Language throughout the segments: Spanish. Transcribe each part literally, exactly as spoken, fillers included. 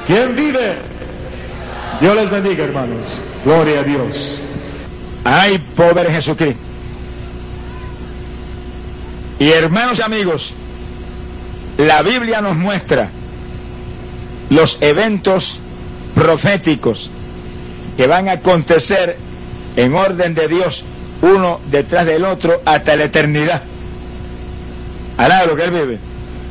¿Quién vive? Dios les bendiga, hermanos. Gloria a Dios. Hay poder en Jesucristo. Y hermanos y amigos, la Biblia nos muestra los eventos proféticos que van a acontecer en orden de Dios, uno detrás del otro, hasta la eternidad. Alá lo que Él vive.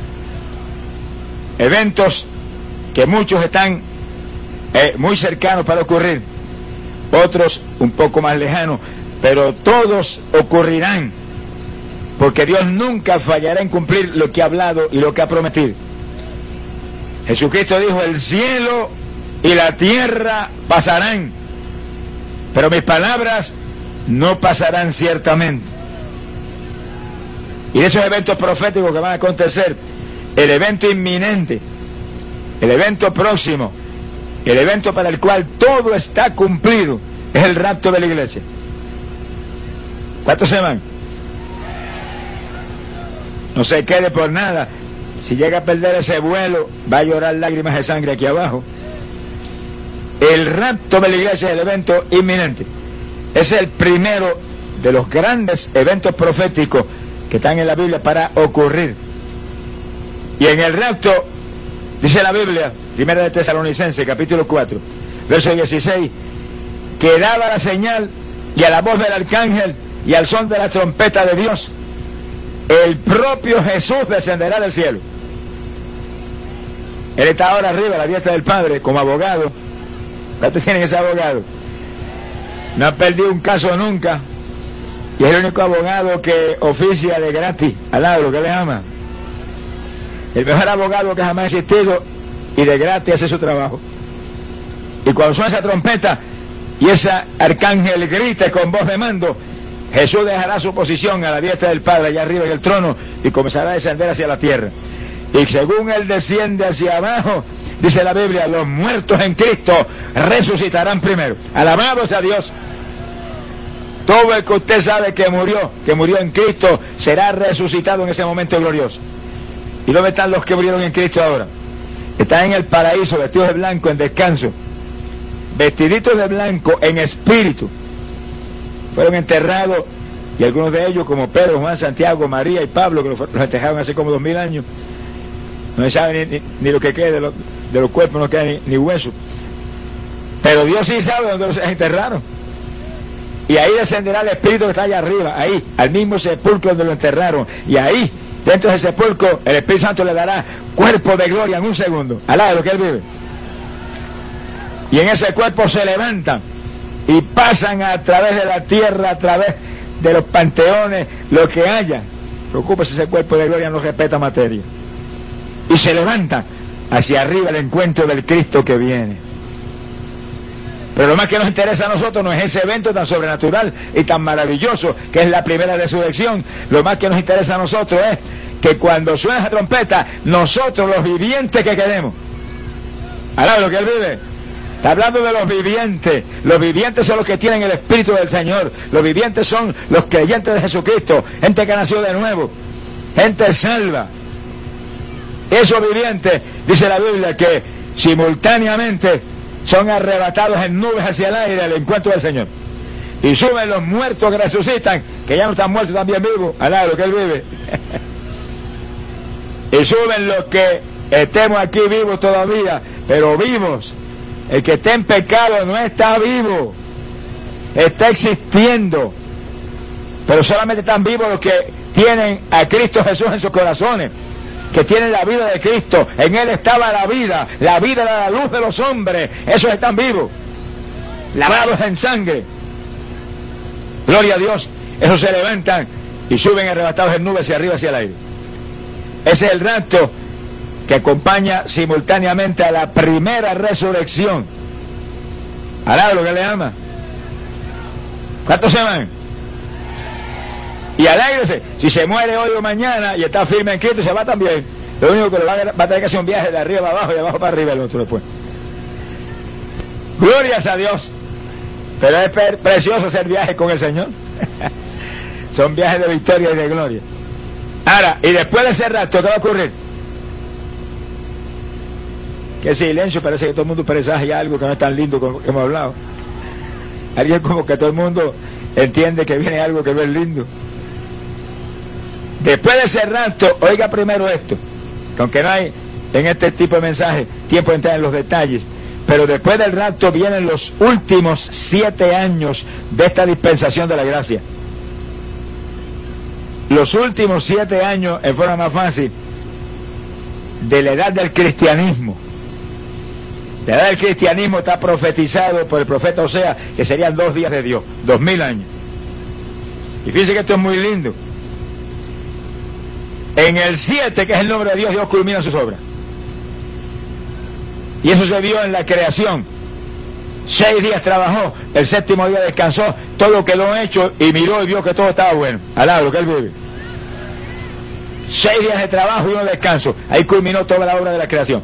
Eventos que muchos están eh, muy cercanos para ocurrir, otros un poco más lejanos, pero todos ocurrirán, porque Dios nunca fallará en cumplir lo que ha hablado y lo que ha prometido. Jesucristo dijo: el cielo y la tierra pasarán, pero mis palabras no pasarán ciertamente. Y de esos eventos proféticos que van a acontecer, el evento inminente, el evento próximo, el evento para el cual todo está cumplido, es el rapto de la iglesia. ¿Cuántos se van? No se quede por nada. Si llega a perder ese vuelo, va a llorar lágrimas de sangre aquí abajo. El rapto de la iglesia es el evento inminente. Es el primero de los grandes eventos proféticos que están en la Biblia para ocurrir. Y en el rapto, dice la Biblia, primera de Tesalonicenses, capítulo cuatro, verso dieciséis, que daba la señal, y a la voz del arcángel, y al son de la trompeta de Dios, el propio Jesús descenderá del cielo. Él está ahora arriba a la diestra del Padre como abogado. ¿Cuántos tienen ese abogado? No ha perdido un caso nunca, y es el único abogado que oficia de gratis al lado, que le ama. El mejor abogado que jamás ha existido, y de gratis hace su trabajo. Y cuando suena esa trompeta y ese arcángel grite con voz de mando, Jesús dejará su posición a la diestra del Padre allá arriba en el trono y comenzará a descender hacia la tierra. Y según Él desciende hacia abajo, dice la Biblia, los muertos en Cristo resucitarán primero. Alabados a Dios. Todo el que usted sabe que murió, que murió en Cristo, será resucitado en ese momento glorioso. ¿Y dónde están los que murieron en Cristo ahora? Están en el paraíso, vestidos de blanco, en descanso, vestiditos de blanco, en espíritu. Fueron enterrados, y algunos de ellos, como Pedro, Juan, Santiago, María y Pablo, que los, los enterraron hace como dos mil años, no se sabe ni, ni, ni lo que quede de, lo, de los cuerpos, no queda ni, ni hueso. Pero Dios sí sabe dónde los enterraron. Y ahí descenderá el espíritu que está allá arriba, ahí, al mismo sepulcro donde lo enterraron. Y ahí, dentro de ese sepulcro, el Espíritu Santo le dará cuerpo de gloria en un segundo, al lado de lo que Él vive. Y en ese cuerpo se levantan y pasan a través de la tierra, a través de los panteones, lo que haya. Preocúpese, ese cuerpo de gloria no respeta materia. Y se levantan hacia arriba el encuentro del Cristo que viene. Pero lo más que nos interesa a nosotros no es ese evento tan sobrenatural y tan maravilloso que es la primera resurrección. Lo más que nos interesa a nosotros es que cuando suena esa trompeta, nosotros los vivientes que quedemos. Ahora lo que Él vive. Está hablando de los vivientes. Los vivientes son los que tienen el Espíritu del Señor. Los vivientes son los creyentes de Jesucristo. Gente que nació de nuevo. Gente salva. Esos vivientes, dice la Biblia, que simultáneamente son arrebatados en nubes hacia el aire al encuentro del Señor. Y suben los muertos que resucitan, que ya no están muertos, también vivos, al lado que Él vive. Y suben los que estemos aquí vivos todavía, pero vivos. El que esté en pecado no está vivo, está existiendo. Pero solamente están vivos los que tienen a Cristo Jesús en sus corazones, que tienen la vida de Cristo. En Él estaba la vida, la vida era la luz de los hombres. Esos están vivos, lavados en sangre. Gloria a Dios. Esos se levantan y suben arrebatados en nubes hacia arriba, hacia el aire. Ese es el rapto que acompaña simultáneamente a la primera resurrección. Alá lo que le ama. ¿Cuántos se van? Y alégrese, si se muere hoy o mañana y está firme en Cristo, se va también. Lo único que le va a, va a tener que hacer un viaje de arriba para abajo y de abajo para arriba el otro después. Glorias a Dios. Pero es pre precioso hacer viajes con el Señor. Son viajes de victoria y de gloria. Ahora, y después de ese rato, ¿qué va a ocurrir? Qué silencio, parece que todo el mundo presagia algo que no es tan lindo como que hemos hablado. Alguien como que todo el mundo entiende que viene algo que no es lindo. Después de ese rapto, oiga primero esto, que aunque no hay en este tipo de mensaje tiempo de entrar en los detalles, pero después del rapto vienen los últimos siete años de esta dispensación de la gracia. Los últimos siete años, en forma más fácil, de la edad del cristianismo. La edad del cristianismo está profetizado por el profeta Oseas, que serían dos días de Dios, dos mil años. Y fíjense que esto es muy lindo. En el siete, que es el nombre de Dios, Dios culmina sus obras. Y eso se vio en la creación. Seis días trabajó, el séptimo día descansó, todo quedó hecho y miró y vio que todo estaba bueno. Alá, lo que él vive. Seis días de trabajo y uno de descanso. Ahí culminó toda la obra de la creación.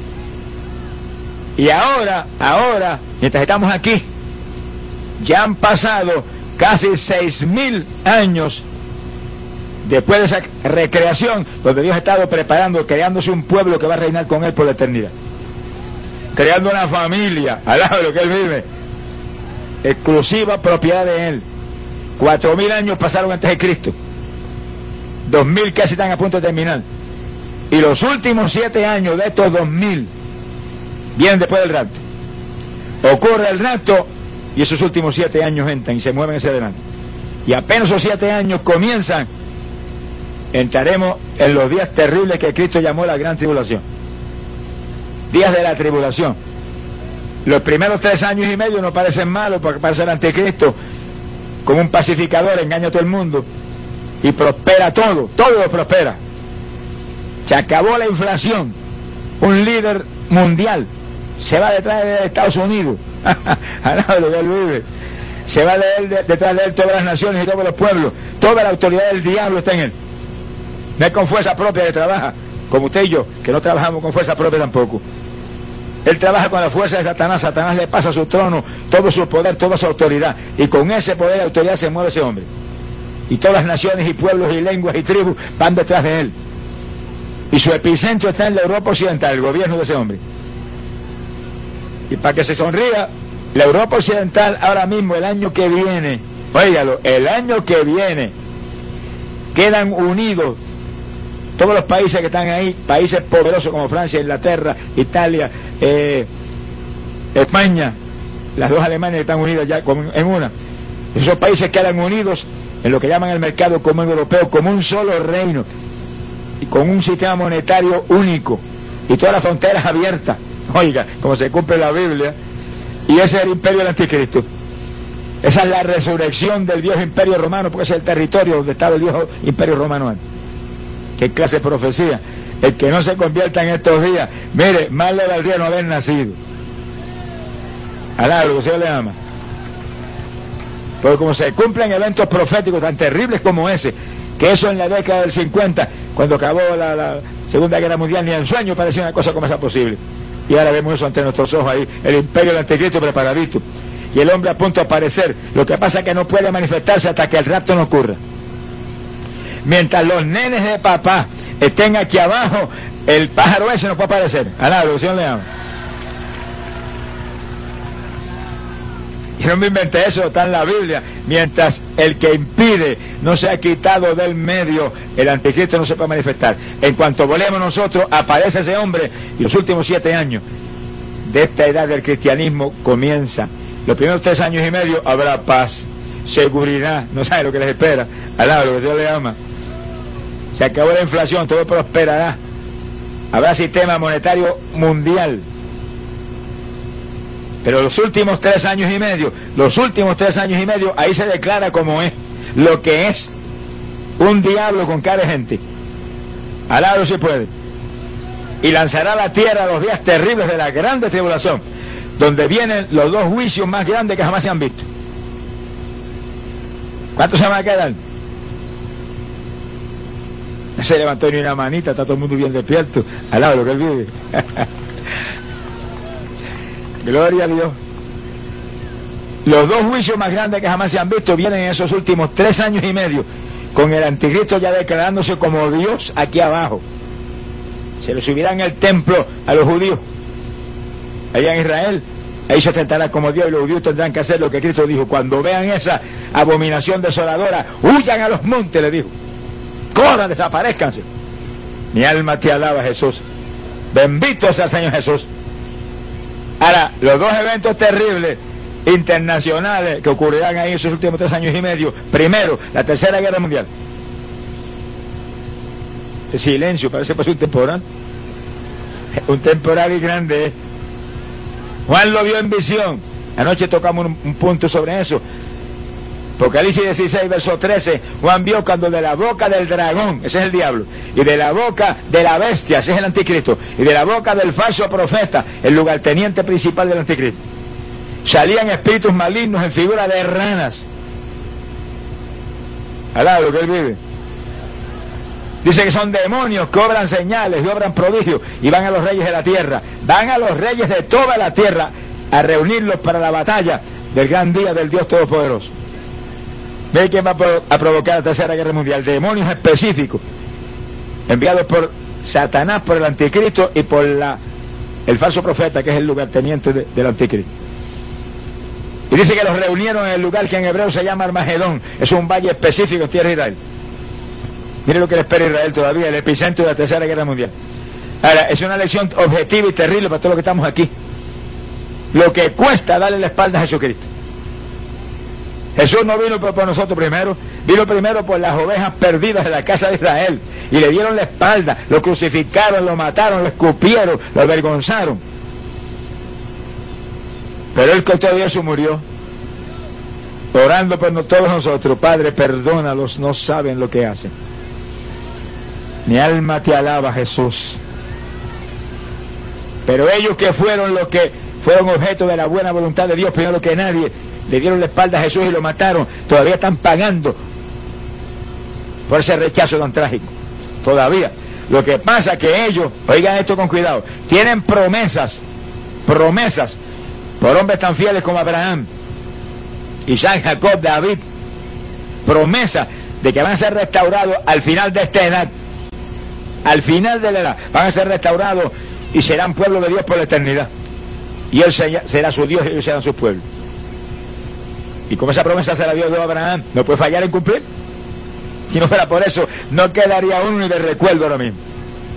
Y ahora, ahora, mientras estamos aquí, ya han pasado casi seis mil años después de esa recreación, donde Dios ha estado preparando, creándose un pueblo que va a reinar con él por la eternidad. Creando una familia, al lado de lo que él vive, exclusiva propiedad de él. Cuatro mil años pasaron antes de Cristo. Dos mil casi están a punto de terminar. Y los últimos siete años de estos dos mil vienen después del rapto. Ocurre el rapto y esos últimos siete años entran y se mueven hacia adelante. Y apenas esos siete años comienzan, entraremos en los días terribles que Cristo llamó la gran tribulación. Días de la tribulación. Los primeros tres años y medio no parecen malos porque parece el anticristo como un pacificador, engaña a todo el mundo y prospera todo, todo lo prospera. Se acabó la inflación. Un líder mundial se va detrás de Estados Unidos. Al lo que él vive. Se va de él, de, detrás de él todas las naciones y todos los pueblos. Toda la autoridad del diablo está en él. No es con fuerza propia que trabaja, como usted y yo, que no trabajamos con fuerza propia tampoco. Él trabaja con la fuerza de Satanás. Satanás le pasa su trono, todo su poder, toda su autoridad. Y con ese poder y autoridad se mueve ese hombre. Y todas las naciones y pueblos y lenguas y tribus van detrás de él. Y su epicentro está en la Europa Occidental, el gobierno de ese hombre. Y para que se sonría, la Europa Occidental ahora mismo, el año que viene, óigalo, el año que viene, quedan unidos todos los países que están ahí, países poderosos como Francia, Inglaterra, Italia, eh, España, las dos Alemanias que están unidas ya en una. Esos países quedan unidos en lo que llaman el mercado común europeo como un solo reino y con un sistema monetario único y todas las fronteras abiertas. Oiga, como se cumple la Biblia. Y ese es el imperio del anticristo. Esa es la resurrección del viejo imperio romano, porque ese es el territorio donde estaba el viejo imperio romano antes. ¿Qué clase de profecía? El que no se convierta en estos días, mire, más le valdría no haber nacido. Alá, lo que Dios le ama. Porque como se cumplen eventos proféticos tan terribles como ese, que eso en la década del cincuenta, cuando acabó la, la Segunda Guerra Mundial, ni en sueño parecía una cosa como esa posible. Y ahora vemos eso ante nuestros ojos ahí, el imperio del anticristo preparadito. Y el hombre a punto de aparecer. Lo que pasa es que no puede manifestarse hasta que el rapto no ocurra. Mientras los nenes de papá estén aquí abajo, el pájaro ese no puede aparecer. Alá, lo que el Señor le ama. Y no me inventé eso, está en la Biblia. Mientras el que impide no se ha quitado del medio, el anticristo no se puede manifestar. En cuanto volvemos nosotros, aparece ese hombre y los últimos siete años de esta edad del cristianismo comienza. Los primeros tres años y medio habrá paz, seguridad, no sabe lo que les espera. Alá, lo que Dios le ama. Se acabó la inflación, todo prosperará. Habrá sistema monetario mundial. Pero los últimos tres años y medio, los últimos tres años y medio, ahí se declara como es, lo que es un diablo con cara de gente. Alá no se puede. Y lanzará a la tierra los días terribles de la grande tribulación, donde vienen los dos juicios más grandes que jamás se han visto. ¿Cuántos se van a quedar? No se levantó ni una manita, está todo el mundo bien despierto, al lado de lo que él vive. Gloria a Dios. Los dos juicios más grandes que jamás se han visto vienen en esos últimos tres años y medio, con el anticristo ya declarándose como Dios aquí abajo. Se le subirá en el templo a los judíos allá en Israel. Ahí se ostentará como Dios y los judíos tendrán que hacer lo que Cristo dijo. Cuando vean esa abominación desoladora, huyan a los montes, le dijo. Corran, desaparezcanse. Mi alma te alaba, Jesús. Bendito sea el Señor Jesús. Ahora, los dos eventos terribles internacionales que ocurrirán ahí en esos últimos tres años y medio. Primero, la Tercera Guerra Mundial. El silencio, parece pues un temporal. Un temporal y grande. Juan lo vio en visión. Anoche tocamos un, un punto sobre eso. Apocalipsis dieciséis, verso trece. Juan vio cuando de la boca del dragón, ese es el diablo, y de la boca de la bestia, ese es el anticristo, y de la boca del falso profeta, el lugarteniente principal del anticristo, salían espíritus malignos en figura de ranas. Al lado que él vive. Dice que son demonios que obran señales y obran prodigios y van a los reyes de la tierra. Van a los reyes de toda la tierra a reunirlos para la batalla del gran día del Dios Todopoderoso. ¿Ve quién va a provocar la Tercera Guerra Mundial? Demonios específicos enviados por Satanás, por el anticristo y por la, el falso profeta, que es el lugarteniente de, del anticristo. Y dice que los reunieron en el lugar que en hebreo se llama Armagedón. Es un valle específico en tierra de Israel. Mire lo que le espera a Israel todavía, el epicentro de la Tercera Guerra Mundial. Ahora, es una lección objetiva y terrible para todos los que estamos aquí. Lo que cuesta darle la espalda a Jesucristo. Jesús no vino por, por nosotros primero, vino primero por las ovejas perdidas de la casa de Israel. Y le dieron la espalda, lo crucificaron, lo mataron, lo escupieron, lo avergonzaron. Pero Él con todo eso murió, orando por todos nosotros. Padre, perdónalos, no saben lo que hacen. Mi alma te alaba, Jesús. Pero ellos que fueron los que fueron objeto de la buena voluntad de Dios, primero que nadie, le dieron la espalda a Jesús y lo mataron, todavía están pagando por ese rechazo tan trágico. Todavía. Lo que pasa es que ellos, oigan esto con cuidado, tienen promesas, promesas, por hombres tan fieles como Abraham, Isaac, Jacob, David, promesas de que van a ser restaurados al final de esta edad. Al final de la edad van a ser restaurados y serán pueblo de Dios por la eternidad. Y Él será su Dios y ellos serán su pueblo. Y como esa promesa se la dio a Abraham, no puede fallar en cumplir. Si no fuera por eso, no quedaría uno ni de recuerdo ahora mismo.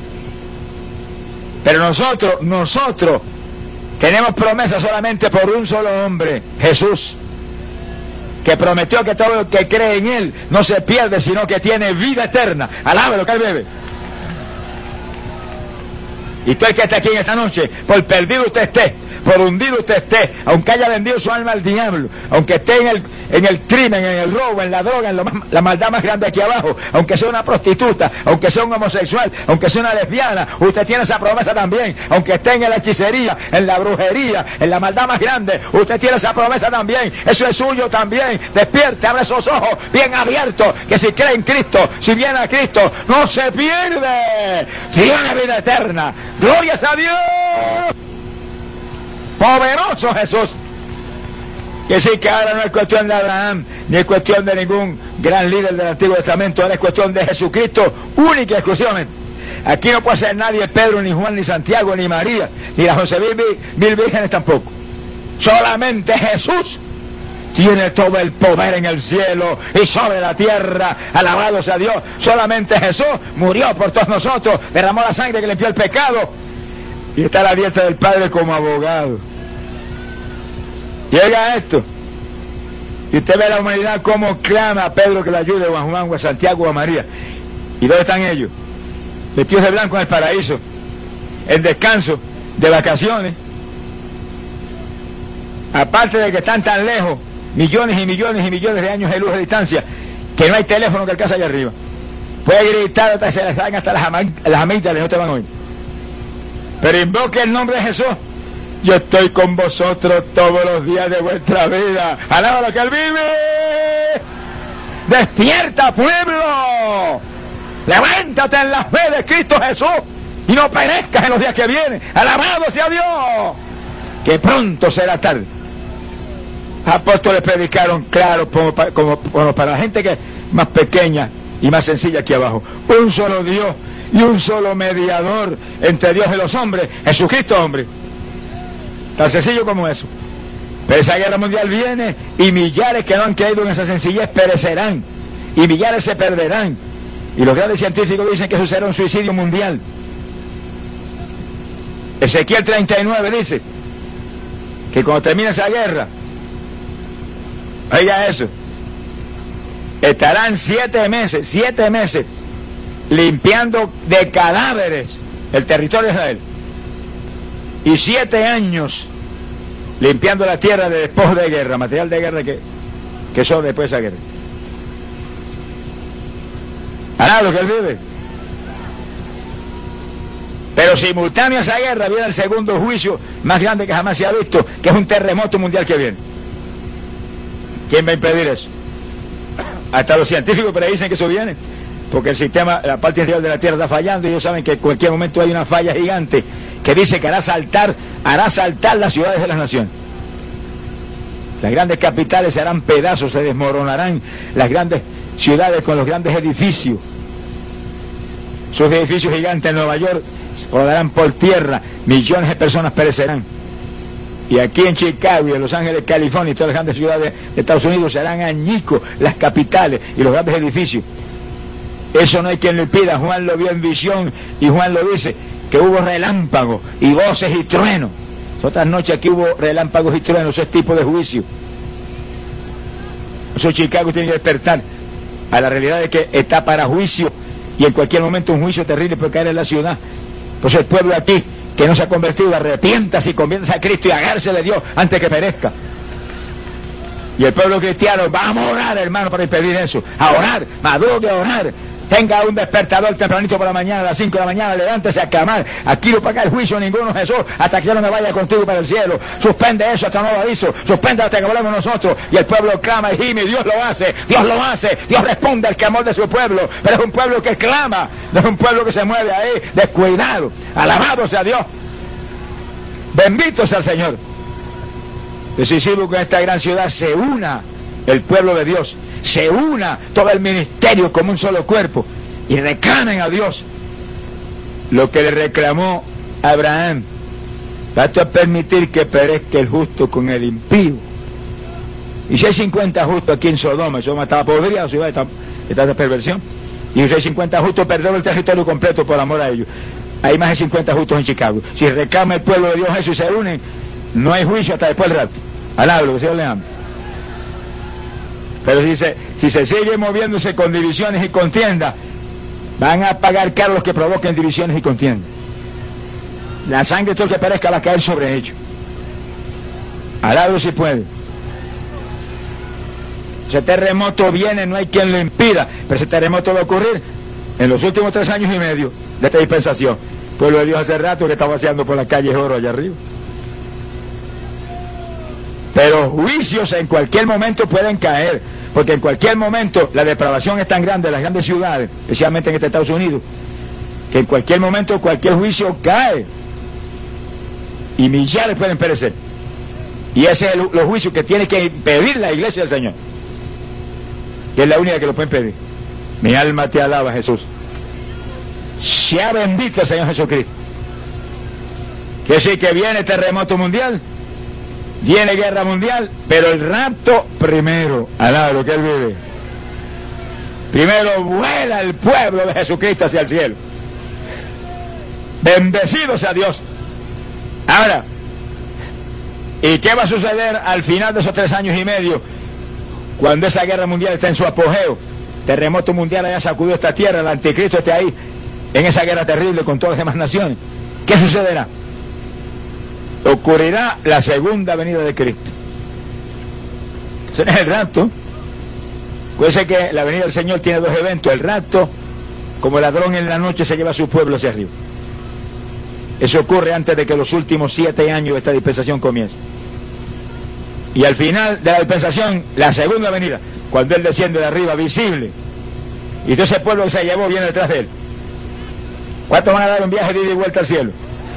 Pero nosotros, nosotros tenemos promesa solamente por un solo hombre, Jesús, que prometió que todo el que cree en Él no se pierde, sino que tiene vida eterna. Alábelo, que Él bebe. Y todo el que está aquí en esta noche, por perdido usted esté, por hundido usted esté, aunque haya vendido su alma al diablo, aunque esté en el, en el crimen, en el robo, en la droga, en lo más, la maldad más grande aquí abajo, aunque sea una prostituta, aunque sea un homosexual, aunque sea una lesbiana, usted tiene esa promesa también. Aunque esté en la hechicería, en la brujería, en la maldad más grande, usted tiene esa promesa también. Eso es suyo también. Despierte, abre esos ojos bien abiertos, que si cree en Cristo, si viene a Cristo, no se pierde, tiene vida eterna. ¡Glorias a Dios! ¡Poderoso Jesús! Y decir que ahora no es cuestión de Abraham, ni es cuestión de ningún gran líder del Antiguo Testamento, ahora es cuestión de Jesucristo, única y exclusivamente. Aquí no puede ser nadie, Pedro, ni Juan, ni Santiago, ni María, ni las once mil, mil vírgenes tampoco. Solamente Jesús tiene todo el poder en el cielo y sobre la tierra. Alabado sea Dios. Solamente Jesús murió por todos nosotros, derramó la sangre que limpió el pecado y está a la diestra del Padre como abogado. Y oiga esto, y usted ve a la humanidad como clama a Pedro que le ayude, o a Juan, o a Santiago, o a María. ¿Y dónde están ellos? Vestidos de blanco en el paraíso, en descanso, de vacaciones. Aparte de que están tan lejos, millones y millones y millones de años de luz de distancia, que no hay teléfono que alcance allá arriba. Puede gritar hasta que se les salgan hasta las, ama las amígdalas y no te van a oír. Pero invoque el nombre de Jesús. Yo estoy con vosotros todos los días de vuestra vida. Alaba lo que Él vive. Despierta, pueblo. Levántate en la fe de Cristo Jesús y no perezcas en los días que vienen. Alabado sea Dios, que pronto será tarde. Apóstoles predicaron claro como, como, como para la gente que es más pequeña y más sencilla aquí abajo. Un solo Dios y un solo mediador entre Dios y los hombres, Jesucristo hombre. Tan sencillo como eso. Pero esa guerra mundial viene y millares que no han creído en esa sencillez perecerán. Y millares se perderán. Y los grandes científicos dicen que eso será un suicidio mundial. Ezequiel treinta y nueve dice que cuando termine esa guerra, oiga eso, estarán siete meses, siete meses limpiando de cadáveres el territorio de Israel. Y siete años limpiando la tierra de despojos de guerra, material de guerra que, que son después de esa guerra. Hará lo que él vive. Pero simultáneo a esa guerra viene el segundo juicio más grande que jamás se ha visto, que es un terremoto mundial que viene. ¿Quién va a impedir eso? Hasta los científicos predicen que eso viene, porque el sistema, la parte interior de la Tierra está fallando y ellos saben que en cualquier momento hay una falla gigante que dice que hará saltar, hará saltar las ciudades de las naciones. Las grandes capitales se harán pedazos, se desmoronarán las grandes ciudades con los grandes edificios. Sus edificios gigantes en Nueva York rodarán por tierra, millones de personas perecerán. Y aquí en Chicago y en Los Ángeles, California y todas las grandes ciudades de Estados Unidos serán añicos las capitales y los grandes edificios. Eso no hay quien lo impida. Juan lo vio en visión y Juan lo dice, que hubo relámpagos y voces y truenos. Otras noches aquí hubo relámpagos y truenos, ese tipo de juicio. Eso Chicago tiene que despertar a la realidad de que está para juicio y en cualquier momento un juicio terrible puede caer en la ciudad. Pues el pueblo aquí que no se ha convertido, arrepiéntase y conviértase a Cristo y agárrese de Dios antes que perezca. Y el pueblo cristiano, vamos a orar, hermano, para impedir eso. A orar, madrugue a orar. Tenga un despertador tempranito por la mañana, a las cinco de la mañana, levántese a clamar. Aquí no paga el juicio ninguno, Jesús, hasta que yo no me vaya contigo para el cielo. Suspende eso hasta nuevo aviso, suspende hasta que volvamos nosotros. Y el pueblo clama y gime, Dios lo hace, Dios lo hace, Dios responde al clamor de su pueblo. Pero es un pueblo que clama, no es un pueblo que se mueve ahí, descuidado. Alabado sea Dios. Bendito sea el Señor. Decisivo que en esta gran ciudad se una el pueblo de Dios, se una todo el ministerio como un solo cuerpo y reclamen a Dios lo que le reclamó a Abraham. Vas a permitir que perezca el justo con el impío. Y si hay cincuenta justos aquí en Sodoma, Sodoma estaba podrida, la ciudad está de perversión, y si hay cincuenta justos perdió el territorio completo por amor a ellos. Hay más de cincuenta justos en Chicago. Si reclama el pueblo de Dios eso y se unen, no hay juicio hasta después del rato. Alablo, que Señor le ama. Pero si se, si se sigue moviéndose con divisiones y contiendas, van a pagar caro los que provoquen divisiones y contiendas. La sangre de todo el que perezca va a caer sobre ellos. Alablo si puede. Ese terremoto viene, no hay quien lo impida, pero ese terremoto va a ocurrir en los últimos tres años y medio de esta dispensación. El pueblo de Dios hace rato que está vaciando por las calles oro allá arriba. Pero juicios en cualquier momento pueden caer, porque en cualquier momento la depravación es tan grande en las grandes ciudades, especialmente en este Estados Unidos, que en cualquier momento cualquier juicio cae y millares pueden perecer. Y ese es el, los juicios que tiene que impedir la iglesia del Señor, que es la única que lo puede impedir. Mi alma te alaba, Jesús. Sea bendito el Señor Jesucristo. Que sí que viene terremoto mundial, viene guerra mundial, pero el rapto primero. Alaba lo que Él vive. Primero vuela el pueblo de Jesucristo hacia el cielo. Bendecido sea Dios. Ahora, ¿y qué va a suceder al final de esos tres años y medio? Cuando esa guerra mundial está en su apogeo, terremoto mundial haya sacudido esta tierra, el anticristo esté ahí, en esa guerra terrible con todas las demás naciones. ¿Qué sucederá? Ocurrirá la segunda venida de Cristo. Ese es el rapto. Puede que la venida del Señor tiene dos eventos. El rapto, como ladrón en la noche, se lleva a su pueblo hacia arriba. Eso ocurre antes de que los últimos siete años de esta dispensación comiencen. Y al final de la dispensación, la segunda venida, cuando Él desciende de arriba, visible, y todo ese pueblo que se llevó viene detrás de Él. ¿Cuántos van a dar un viaje de ida y vuelta al cielo?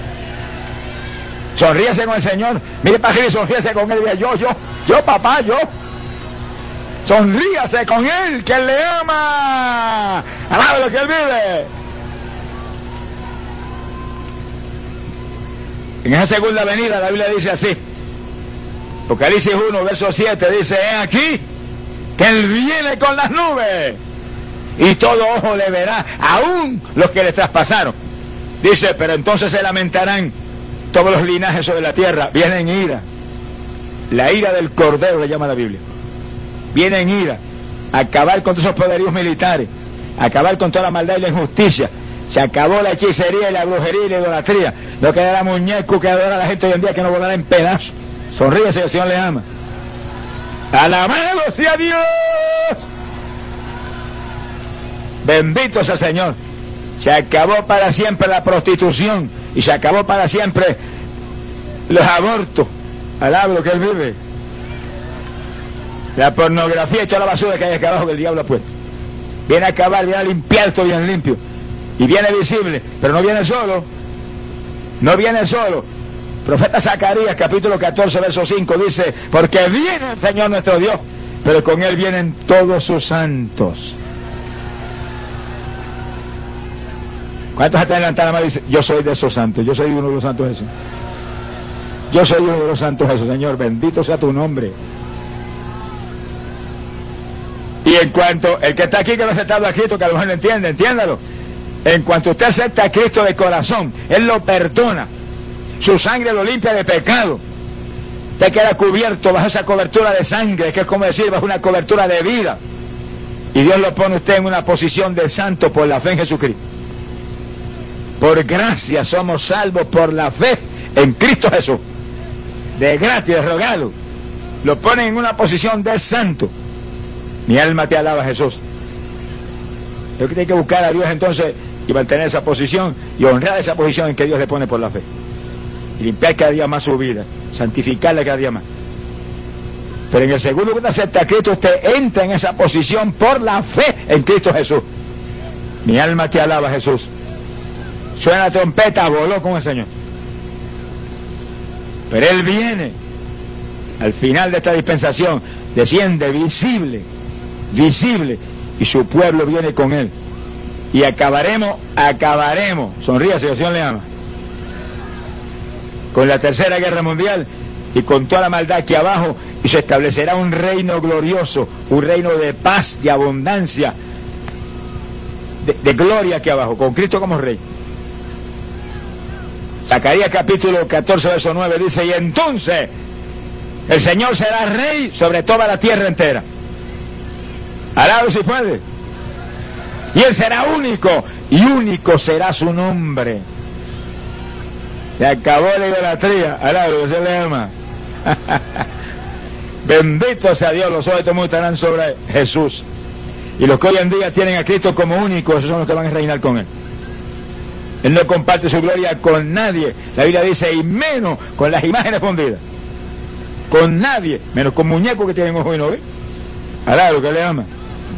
Sonríese con el Señor. Mire para arriba y sonríese con Él. Y diga, yo, yo, yo papá, yo. Sonríase con Él, que Él le ama. Alabe lo que Él vive. En esa segunda venida la Biblia dice así. Apocalipsis uno, verso siete, dice: he aquí que Él viene con las nubes, y todo ojo le verá, aún los que le traspasaron. Dice: pero entonces se lamentarán todos los linajes sobre la tierra. Viene en ira. La ira del Cordero le llama la Biblia. Viene en ira a acabar con todos esos poderíos militares, a acabar con toda la maldad y la injusticia. Se acabó la hechicería y la brujería y la idolatría. No quedará muñeco que adora a la gente hoy en día, que no volará en pedazos. Sonríese, el Señor le ama. ¡Alabado sea Dios! Bendito sea el Señor. Se acabó para siempre la prostitución y se acabó para siempre los abortos. Alaba lo que Él vive. La pornografía y toda la basura que hay acá abajo que el diablo ha puesto. Viene a acabar, viene a limpiar esto bien limpio. Y viene visible, pero no viene solo. No viene solo. Profeta Zacarías, capítulo catorce, verso cinco, dice: porque viene el Señor nuestro Dios, pero con Él vienen todos sus santos. ¿Cuántos están adelantados más dicen: yo soy de esos santos, yo soy uno de los santos esos? Yo soy uno de los santos esos, Señor, bendito sea tu nombre. Y en cuanto, el que está aquí que no ha aceptado a Cristo, que a lo mejor no entiende, entiéndalo. En cuanto usted acepta a Cristo de corazón, Él lo perdona. Su sangre lo limpia de pecado. Usted queda cubierto bajo esa cobertura de sangre, que es como decir, bajo una cobertura de vida. Y Dios lo pone usted en una posición de santo por la fe en Jesucristo. Por gracia somos salvos por la fe en Cristo Jesús. De gratis, de regalo. Lo pone en una posición de santo. Mi alma te alaba, Jesús. Yo creo que tiene que buscar a Dios entonces y mantener esa posición y honrar esa posición en que Dios le pone por la fe. Y limpiar cada día más su vida, santificarla cada día más. Pero en el segundo que usted acepta a Cristo, usted entra en esa posición por la fe en Cristo Jesús. Mi alma te alaba, Jesús. Suena la trompeta, voló con el Señor. Pero Él viene al final de esta dispensación, desciende visible, visible, y su pueblo viene con Él. Y acabaremos, acabaremos, sonríase, el Señor le ama, con la tercera guerra mundial y con toda la maldad aquí abajo, y se establecerá un reino glorioso, un reino de paz, de abundancia, de, de gloria aquí abajo, con Cristo como Rey. Zacarías capítulo catorce, verso nueve dice: y entonces el Señor será Rey sobre toda la tierra entera. Alabado si puede. Y Él será único, y único será su nombre. Se acabó la idolatría. Alabado, se le ama. Bendito sea Dios, los ojos de todo el mundo estarán sobre Jesús. Y los que hoy en día tienen a Cristo como único, esos son los que van a reinar con Él. Él no comparte su gloria con nadie. La Biblia dice: y menos con las imágenes fundidas. Con nadie, menos con muñecos que tienen ojo y no ven. Alá lo que le ama.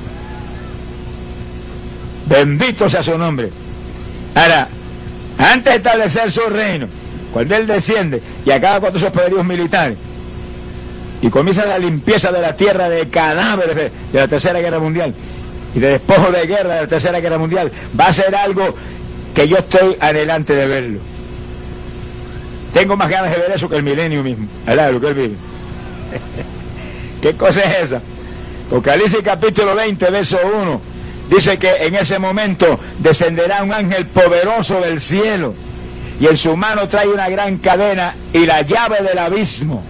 Bendito sea su nombre. Ahora, antes de establecer su reino, cuando Él desciende y acaba con todos esos poderíos militares y comienza la limpieza de la tierra de cadáveres de, de la tercera guerra mundial y de despojo de guerra de la tercera guerra mundial, va a ser algo que yo estoy adelante de verlo. Tengo más ganas de ver eso que el milenio mismo. Alá lo que Él vive. ¿Qué cosa es esa? Apocalipsis capítulo veinte, verso uno, dice que en ese momento descenderá un ángel poderoso del cielo, y en su mano trae una gran cadena y la llave del abismo.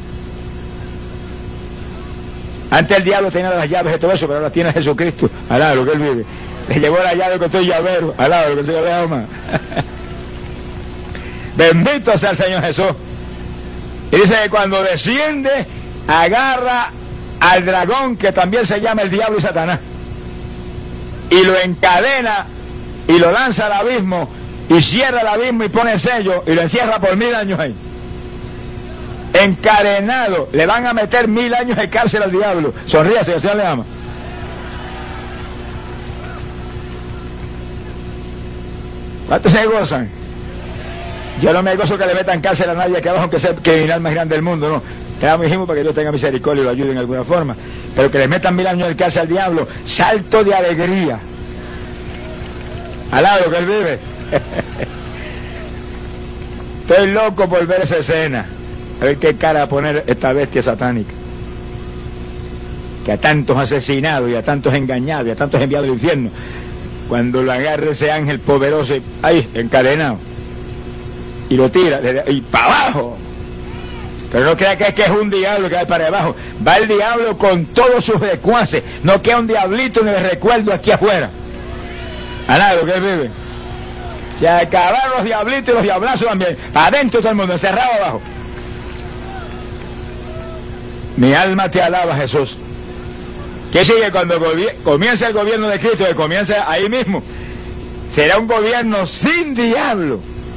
Antes el diablo tenía las llaves de todo eso, pero ahora tiene Jesucristo. Alá lo que Él vive. Le llevó la llave con todo el llavero. Alá lo que el Señor le ama. Bendito sea el Señor Jesús. Y dice que cuando desciende, agarra al dragón, que también se llama el diablo y Satanás, y lo encadena y lo lanza al abismo, y cierra el abismo y pone sello y lo encierra por mil años ahí. Encadenado. Le van a meter mil años de cárcel al diablo. Sonríase, el Señor le ama. ¿Cuántos se gozan? Yo no me gozo que le metan cárcel a nadie aquí abajo, aunque sea el criminal más grande del mundo, no. Te damos hijos para que Dios tenga misericordia y lo ayude en alguna forma. Pero que le metan mil años de cárcel al diablo, salto de alegría. Alá lo que Él vive. Estoy loco por ver esa escena. A ver qué cara va a poner esta bestia satánica, que a tantos asesinado y a tantos engañado y a tantos enviado al infierno. Cuando lo agarre ese ángel poderoso, ahí, encadenado, y lo tira, y para abajo. Pero no crea que es, que es un diablo que va para abajo. Va el diablo con todos sus secuaces. No queda un diablito ni le recuerdo aquí afuera. A nada, lo que él vive. Se acabaron los diablitos y los diablazos también. Adentro todo el mundo, encerrado abajo. Mi alma te alaba, Jesús. ¿Qué sigue cuando comienza el gobierno de Cristo? Que comienza ahí mismo. Será un gobierno sin diablo.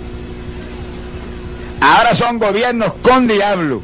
Ahora son gobiernos con diablo.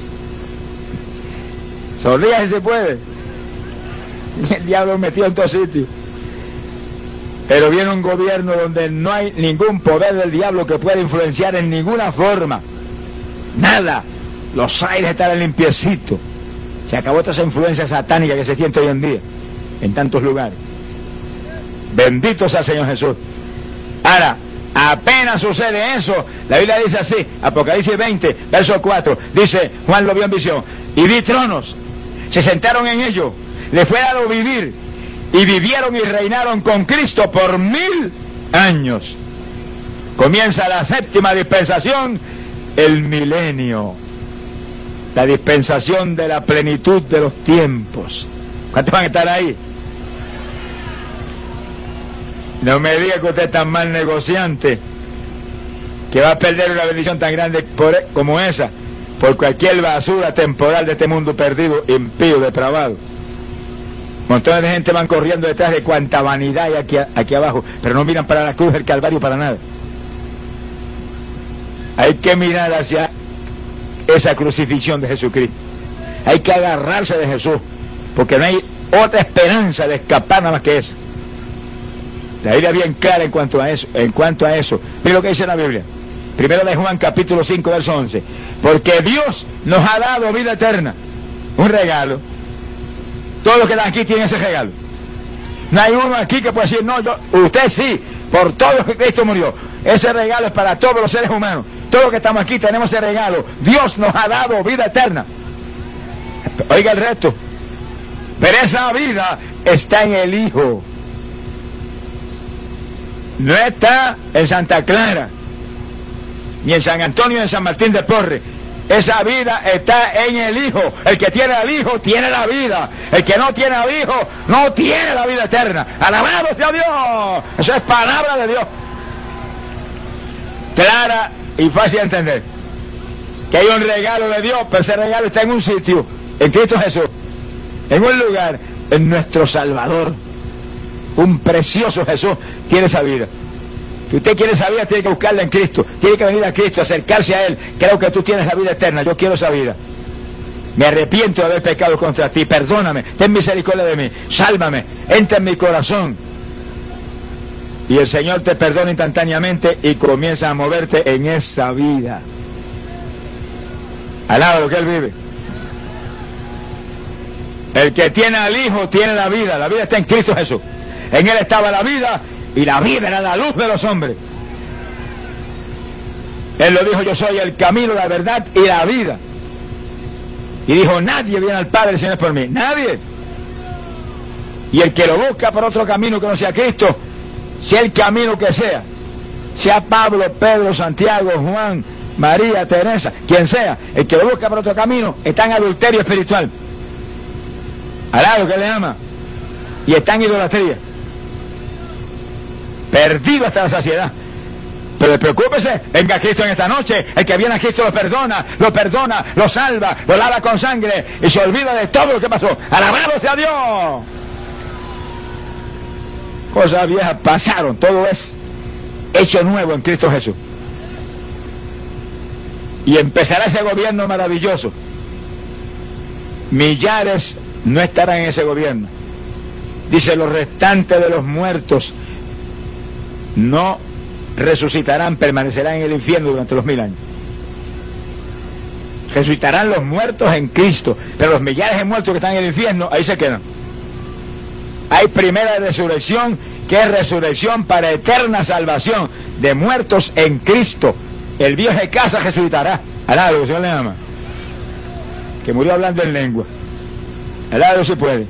Sonría si se puede. Y el diablo metido en todo sitio. Pero viene un gobierno donde no hay ningún poder del diablo que pueda influenciar en ninguna forma. Nada. Los aires estarán limpiecitos. Se acabó toda esa influencia satánica que se siente hoy en día en tantos lugares. Bendito sea el Señor Jesús. Ahora, apenas sucede eso, la Biblia dice así, Apocalipsis veinte, verso cuatro, dice, Juan lo vio en visión, y vi tronos, se sentaron en ellos, le fue dado vivir, y vivieron y reinaron con Cristo por mil años. Comienza la séptima dispensación, el milenio, la dispensación de la plenitud de los tiempos. ¿Cuántos van a estar ahí? No me diga que usted es tan mal negociante que va a perder una bendición tan grande por, como esa por cualquier basura temporal de este mundo perdido, impío, depravado. Montones de gente van corriendo detrás de cuanta vanidad hay aquí, aquí abajo, pero no miran para la cruz del Calvario para nada. Hay que mirar hacia esa crucifixión de Jesucristo. Hay que agarrarse de Jesús, porque no hay otra esperanza de escapar nada más que esa. La Biblia es bien clara en cuanto a eso, en cuanto a eso. Mira lo que dice la Biblia. Primero de Juan, capítulo cinco, verso once. Porque Dios nos ha dado vida eterna. Un regalo. Todos los que están aquí tienen ese regalo. No hay uno aquí que pueda decir, no, yo, usted sí, por todo lo que Cristo murió. Ese regalo es para todos los seres humanos. Todos los que estamos aquí tenemos ese regalo. Dios nos ha dado vida eterna. Oiga el resto. Pero esa vida está en el Hijo. No está en Santa Clara, ni en San Antonio, ni en San Martín de Porres. Esa vida está en el Hijo. El que tiene al Hijo tiene la vida. El que no tiene al Hijo no tiene la vida eterna. ¡Alabado sea Dios! Eso es palabra de Dios. Clara y fácil de entender. Que hay un regalo de Dios, pero ese regalo está en un sitio, en Cristo Jesús. En un lugar, en nuestro Salvador. Un precioso Jesús tiene esa vida. Si usted quiere esa vida, tiene que buscarla en Cristo. Tiene que venir a Cristo, acercarse a Él. Creo que tú tienes la vida eterna. Yo quiero esa vida. Me arrepiento de haber pecado contra ti. Perdóname. Ten misericordia de mí. Sálvame. Entra en mi corazón. Y el Señor te perdona instantáneamente y comienza a moverte en esa vida. Al lado de lo que Él vive. El que tiene al Hijo tiene la vida. La vida está en Cristo Jesús. En Él estaba la vida y la vida era la luz de los hombres. Él lo dijo, yo soy el camino, la verdad y la vida. Y dijo, nadie viene al Padre si no es por mí. Nadie. Y el que lo busca por otro camino que no sea Cristo, sea el camino que sea, sea Pablo, Pedro, Santiago, Juan, María, Teresa, quien sea, el que lo busca por otro camino está en adulterio espiritual. Alá lo que le ama. Y está en idolatría. Perdido hasta la saciedad. Pero preocúpese, venga a Cristo en esta noche. El que viene a Cristo lo perdona, lo perdona, lo salva, lo lava con sangre y se olvida de todo lo que pasó. ¡Alabado sea Dios! Cosas viejas pasaron, todo es hecho nuevo en Cristo Jesús. Y empezará ese gobierno maravilloso. Millares no estarán en ese gobierno. Dice, los restantes de los muertos no resucitarán, permanecerán en el infierno durante los mil años. Resucitarán los muertos en Cristo, pero los millares de muertos que están en el infierno, ahí se quedan. Hay primera resurrección, que es resurrección para eterna salvación de muertos en Cristo, El viejo de casa resucitará. Alá, lo que el Señor le ama. Que murió hablando en lengua. Alá, lo si puede.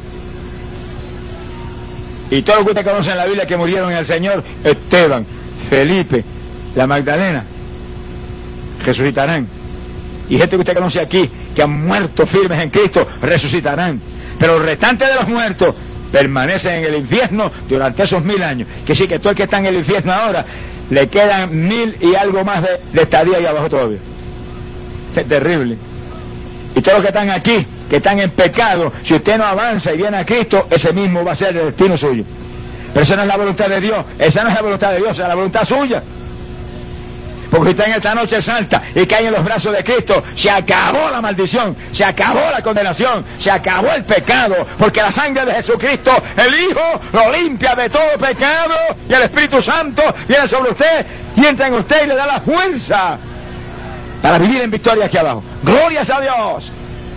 Y todos los que usted conoce en la Biblia que murieron en el Señor, Esteban, Felipe, la Magdalena, resucitarán. Y gente que usted conoce aquí, que han muerto firmes en Cristo, resucitarán. Pero los restantes de los muertos permanecen en el infierno durante esos mil años. Que sí, que todo el que está en el infierno ahora, le quedan mil y algo más de, de estadía ahí abajo todavía. Es terrible. Y todos los que están aquí, que están en pecado, si usted no avanza y viene a Cristo, ese mismo va a ser el destino suyo. Pero esa no es la voluntad de Dios, esa no es la voluntad de Dios, esa es la voluntad suya. Porque usted en esta noche santa y cae en los brazos de Cristo, se acabó la maldición, se acabó la condenación, se acabó el pecado, porque la sangre de Jesucristo, el Hijo, lo limpia de todo pecado, y el Espíritu Santo viene sobre usted y entra en usted y le da la fuerza para vivir en victoria aquí abajo. ¡Glorias a Dios!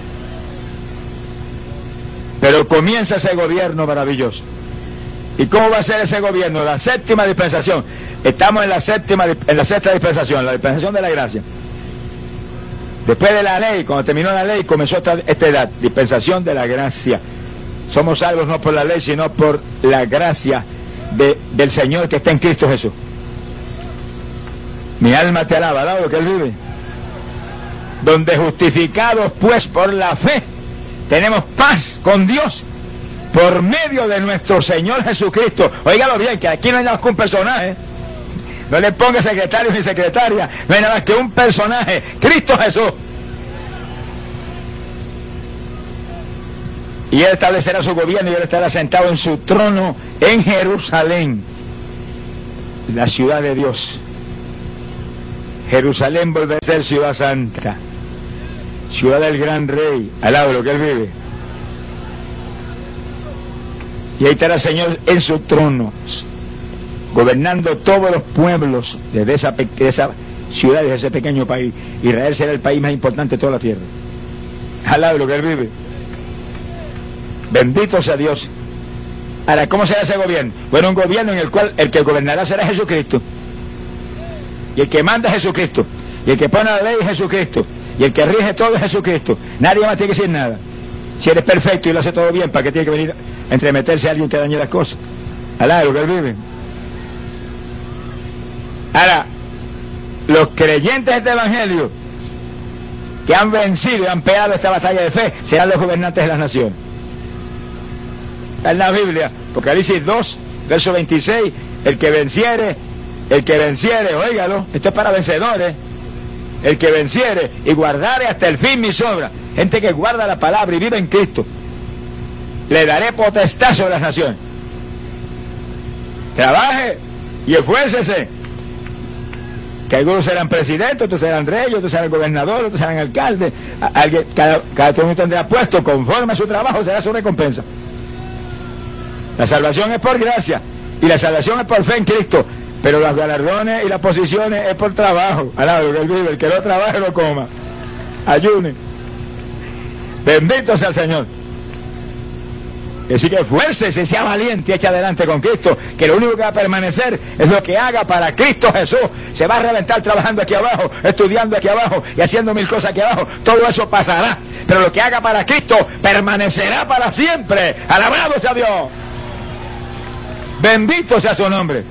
Pero comienza ese gobierno maravilloso. ¿Y cómo va a ser ese gobierno? La séptima dispensación. Estamos en la séptima, en la sexta dispensación, la dispensación de la gracia. Después de la ley, cuando terminó la ley, comenzó esta, esta edad, dispensación de la gracia. Somos salvos no por la ley, sino por la gracia de, del Señor que está en Cristo Jesús. Mi alma te alaba, alaba lo que Él vive. Donde justificados pues por la fe, tenemos paz con Dios por medio de nuestro Señor Jesucristo. Óigalo bien, que aquí no hay nada más que un personaje. No le ponga secretario ni secretaria, no hay nada más que un personaje, Cristo Jesús. Y Él establecerá su gobierno y Él estará sentado en su trono en Jerusalén, la ciudad de Dios. Jerusalén volverá a ser ciudad santa, ciudad del gran rey, al lado de lo que Él vive. Y ahí estará el Señor en su trono, gobernando todos los pueblos de esa, de esa ciudad, de ese pequeño país. Israel será el país más importante de toda la tierra, al lado de lo que Él vive. Bendito sea Dios. Ahora, ¿cómo será ese gobierno? Bueno, un gobierno en el cual el que gobernará será Jesucristo. Y el que manda es Jesucristo. Y el que pone la ley es Jesucristo. Y el que rige todo es Jesucristo. Nadie más tiene que decir nada. Si eres perfecto y lo hace todo bien, ¿para qué tiene que venir a entremeterse a alguien que dañe las cosas? Al lado de lo que Él vive. Ahora, los creyentes de este evangelio que han vencido y han peleado esta batalla de fe serán los gobernantes de las naciones. Está en la Biblia, Apocalipsis dos, verso veintiséis, el que venciere, el que venciere, óigalo, esto es para vencedores, el que venciere y guardare hasta el fin mis obras, gente que guarda la palabra y vive en Cristo, le daré potestad sobre las naciones. Trabaje y esfuércese, que algunos serán presidentes, otros serán reyes, otros serán gobernadores, otros serán alcaldes, alguien, cada, cada uno tendrá puesto conforme a su trabajo, será su recompensa. La salvación es por gracia y la salvación es por fe en Cristo, pero los galardones y las posiciones es por trabajo. Alá, lo que Él vive, el que no trabaje no coma, ayune. Bendito sea el Señor. Así que esfuércese, sea valiente y eche adelante con Cristo, que lo único que va a permanecer es lo que haga para Cristo Jesús. Se va a reventar trabajando aquí abajo, estudiando aquí abajo y haciendo mil cosas aquí abajo. Todo eso pasará, pero lo que haga para Cristo permanecerá para siempre. Alabado sea Dios. Bendito sea su nombre.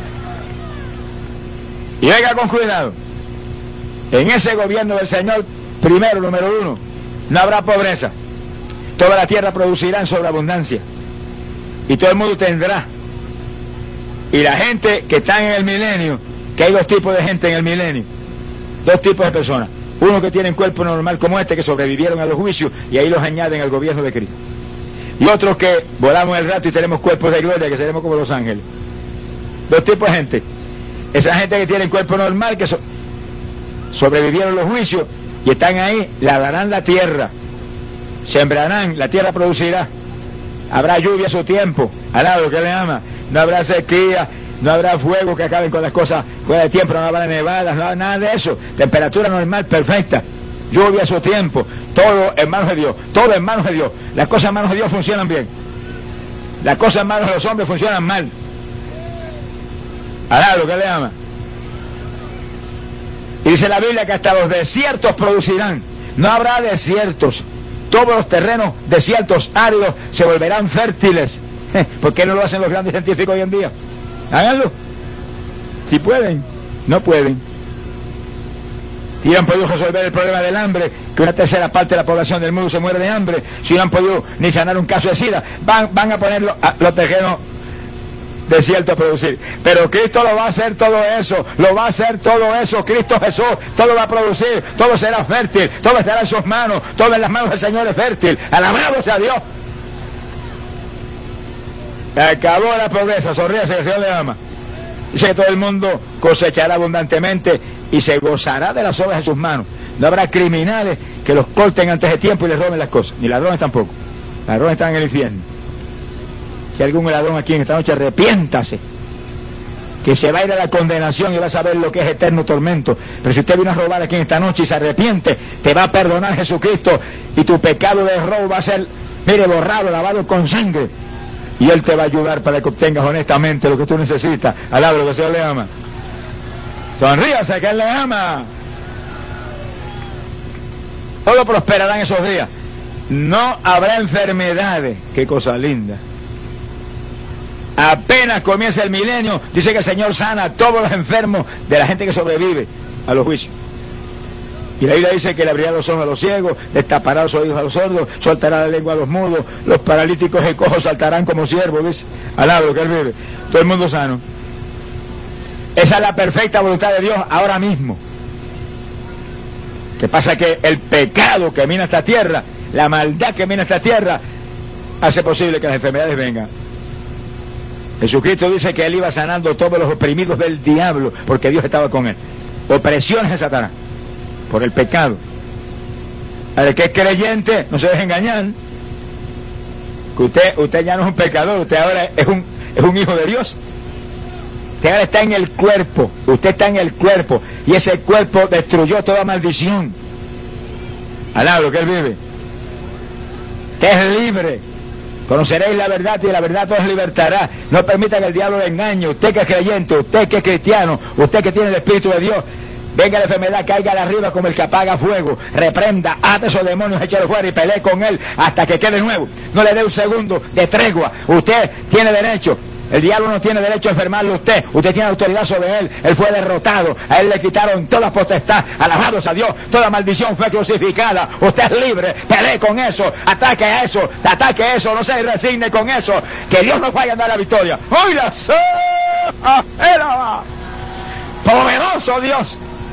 Y oiga con cuidado, en ese gobierno del Señor, primero, número uno, no habrá pobreza. Toda la tierra producirá en sobreabundancia y todo el mundo tendrá. Y la gente que está en el milenio, que hay dos tipos de gente en el milenio, dos tipos de personas. Uno que tienen cuerpo normal como este, que sobrevivieron a los juicios y ahí los añaden al gobierno de Cristo. Y otros que volamos el rato y tenemos cuerpos de gloria, que seremos como los ángeles. Dos tipos de gente. Esa gente que tiene cuerpo normal, que so sobrevivieron los juicios y están ahí, lavarán la tierra, sembrarán, la tierra producirá, habrá lluvia a su tiempo, al lado que le ama, no habrá sequía, no habrá fuego que acaben con las cosas fuera de tiempo, no habrá nevadas, no habrá nada de eso, temperatura normal, perfecta, lluvia a su tiempo, todo en manos de Dios, todo en manos de Dios. Las cosas en manos de Dios funcionan bien, las cosas en manos de los hombres funcionan mal. Al lado que le ama. Y dice la Biblia que hasta los desiertos producirán. No habrá desiertos. Todos los terrenos desiertos, áridos, se volverán fértiles. ¿Por qué no lo hacen los grandes científicos hoy en día? Háganlo. Si pueden, no pueden. Si han podido resolver el problema del hambre, que una tercera parte de la población del mundo se muere de hambre, si no han podido ni sanar un caso de SIDA, van, van a poner a los terrenos desiertos a producir. Pero Cristo lo va a hacer todo eso, lo va a hacer todo eso, Cristo Jesús, todo va a producir, todo será fértil, todo estará en sus manos, todo en las manos del Señor es fértil. Alabado sea Dios. Acabó la pobreza, sonríase que el Señor le ama. Dice que todo el mundo cosechará abundantemente y se gozará de las obras de sus manos. No habrá criminales que los corten antes de tiempo y les roben las cosas, ni ladrones tampoco. Ladrones están en el infierno. Si hay algún ladrón aquí en esta noche, arrepiéntase, que se va a ir a la condenación y va a saber lo que es eterno tormento. Pero si usted vino a robar aquí en esta noche y se arrepiente, te va a perdonar Jesucristo y tu pecado de robo va a ser, mire, borrado, lavado con sangre. Y Él te va a ayudar para que obtengas honestamente lo que tú necesitas. Alabado que el Señor le ama. Sonríase que Él le ama. Todo prosperará en esos días. No habrá enfermedades. Qué cosa linda. Apenas comienza el milenio, dice que el Señor sana a todos los enfermos de la gente que sobrevive a los juicios. Y la Biblia dice que le abrirá los ojos a los ciegos, destapará los oídos a los sordos, soltará la lengua a los mudos, los paralíticos y cojos saltarán como ciervos, dice. Alabado que Él vive. Todo el mundo sano. Esa es la perfecta voluntad de Dios ahora mismo. Que pasa que el pecado que mina esta tierra, la maldad que mina esta tierra, hace posible que las enfermedades vengan. Jesucristo dice que Él iba sanando todos los oprimidos del diablo, porque Dios estaba con Él. Opresiones de Satanás, por el pecado. El que es creyente, no se deje engañar. Que usted, usted ya no es un pecador, usted ahora es un, es un hijo de Dios. Usted ahora está en el cuerpo, usted está en el cuerpo, y ese cuerpo destruyó toda maldición. Alabado que Él vive. Usted es libre. Conoceréis la verdad y la verdad os libertará. No permita que el diablo le engañe. Usted que es creyente, usted que es cristiano, usted que tiene el Espíritu de Dios, venga la enfermedad, caiga de arriba como el que apaga fuego. Reprenda, ate esos demonios, échalo fuera y pelee con él hasta que quede nuevo. No le dé un segundo de tregua. Usted tiene derecho. El diablo no tiene derecho a enfermarlo a usted. Usted tiene autoridad sobre él. Él fue derrotado. A él le quitaron toda potestad. Alabados a Dios. Toda maldición fue crucificada. Usted es libre. Pelee con eso. Ataque a eso. Ataque eso. No se resigne con eso. Que Dios nos vaya a dar la victoria. ¡Hoy la sé! ¡Poderoso Dios!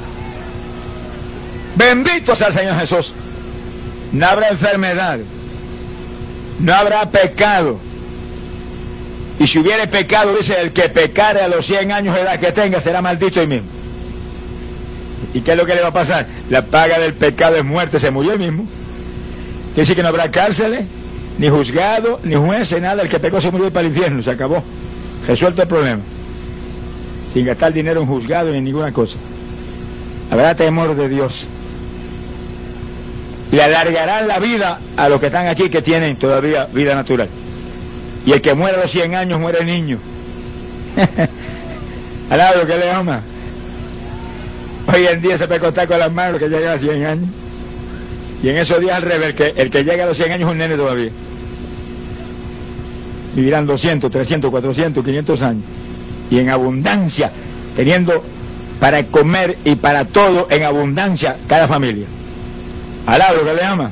Bendito sea el Señor Jesús. No habrá enfermedad. No habrá pecado. Y si hubiere pecado, dice, el que pecare a los cien años de edad que tenga será maldito hoy mismo. ¿Y qué es lo que le va a pasar? La paga del pecado es muerte, se murió hoy mismo. Quiere decir que no habrá cárceles, ni juzgado, ni jueces, nada. El que pecó se murió para el infierno, se acabó. Resuelto el problema. Sin gastar dinero en juzgado ni en ninguna cosa. Habrá temor de Dios. Le alargarán la vida a los que están aquí que tienen todavía vida natural. Y el que muere a los cien años muere niño. Alabado que le ama. Hoy en día se puede contar con las manos que llega a cien años. Y en esos días al revés, el que, el que llega a los cien años es un nene todavía. Vivirán doscientos, trescientos, cuatrocientos, quinientos años. Y en abundancia, teniendo para comer y para todo en abundancia cada familia. Alabado que le ama.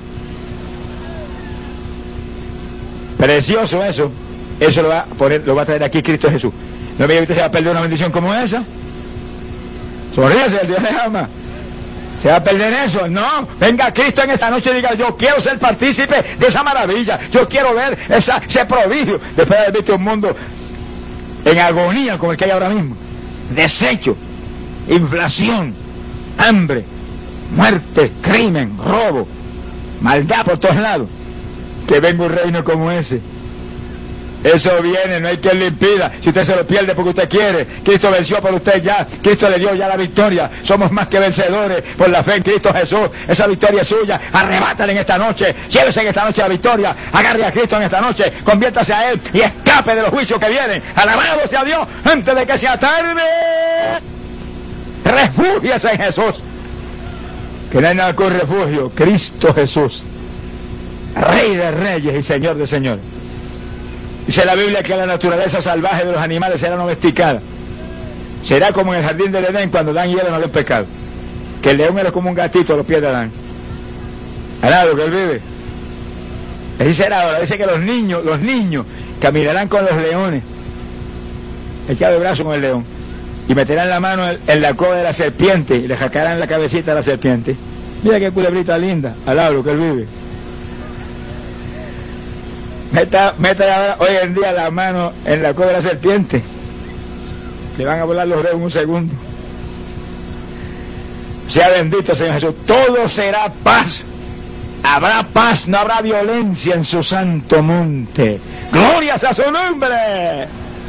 Precioso eso. Eso lo va a poner, lo va a traer aquí Cristo Jesús. ¿No me diga que usted se va a perder una bendición como esa? Sonríase, el Señor le ama. ¿Se va a perder eso? No. Venga Cristo en esta noche y diga, yo quiero ser partícipe de esa maravilla. Yo quiero ver esa, ese prodigio. Después de haber visto un mundo en agonía como el que hay ahora mismo. Desecho, inflación, hambre, muerte, crimen, robo, maldad por todos lados. Que venga un reino como ese. Eso viene, no hay quien le impida. Si usted se lo pierde porque usted quiere, Cristo venció por usted ya. Cristo le dio ya la victoria. Somos más que vencedores por la fe en Cristo Jesús. Esa victoria es suya. Arrebátala en esta noche. Llévese en esta noche la victoria. Agarre a Cristo en esta noche. Conviértase a Él y escape de los juicios que vienen. Alabado sea Dios antes de que sea tarde. Refúgiase en Jesús. Que no hay nada con refugio. Cristo Jesús, Rey de reyes y Señor de señores. Dice la Biblia que la naturaleza salvaje de los animales será domesticada. Será como en el jardín del Edén cuando Dan y Eva no habían pecado. Que el león era como un gatito a los pies de Adán. Alado que él vive. Así será ahora. Dice que los niños, los niños caminarán con los leones, echados de brazo con el león, y meterán la mano en la cola de la serpiente y le jacarán la cabecita a la serpiente. Mira qué culebrita linda. Alado que él vive. Meta, meta ahora, hoy en día la mano en la cola de la serpiente, le van a volar los dedos en un segundo. Sea bendito Señor Jesús. Todo será paz. Habrá paz, no habrá violencia en su santo monte. Glorias a su nombre.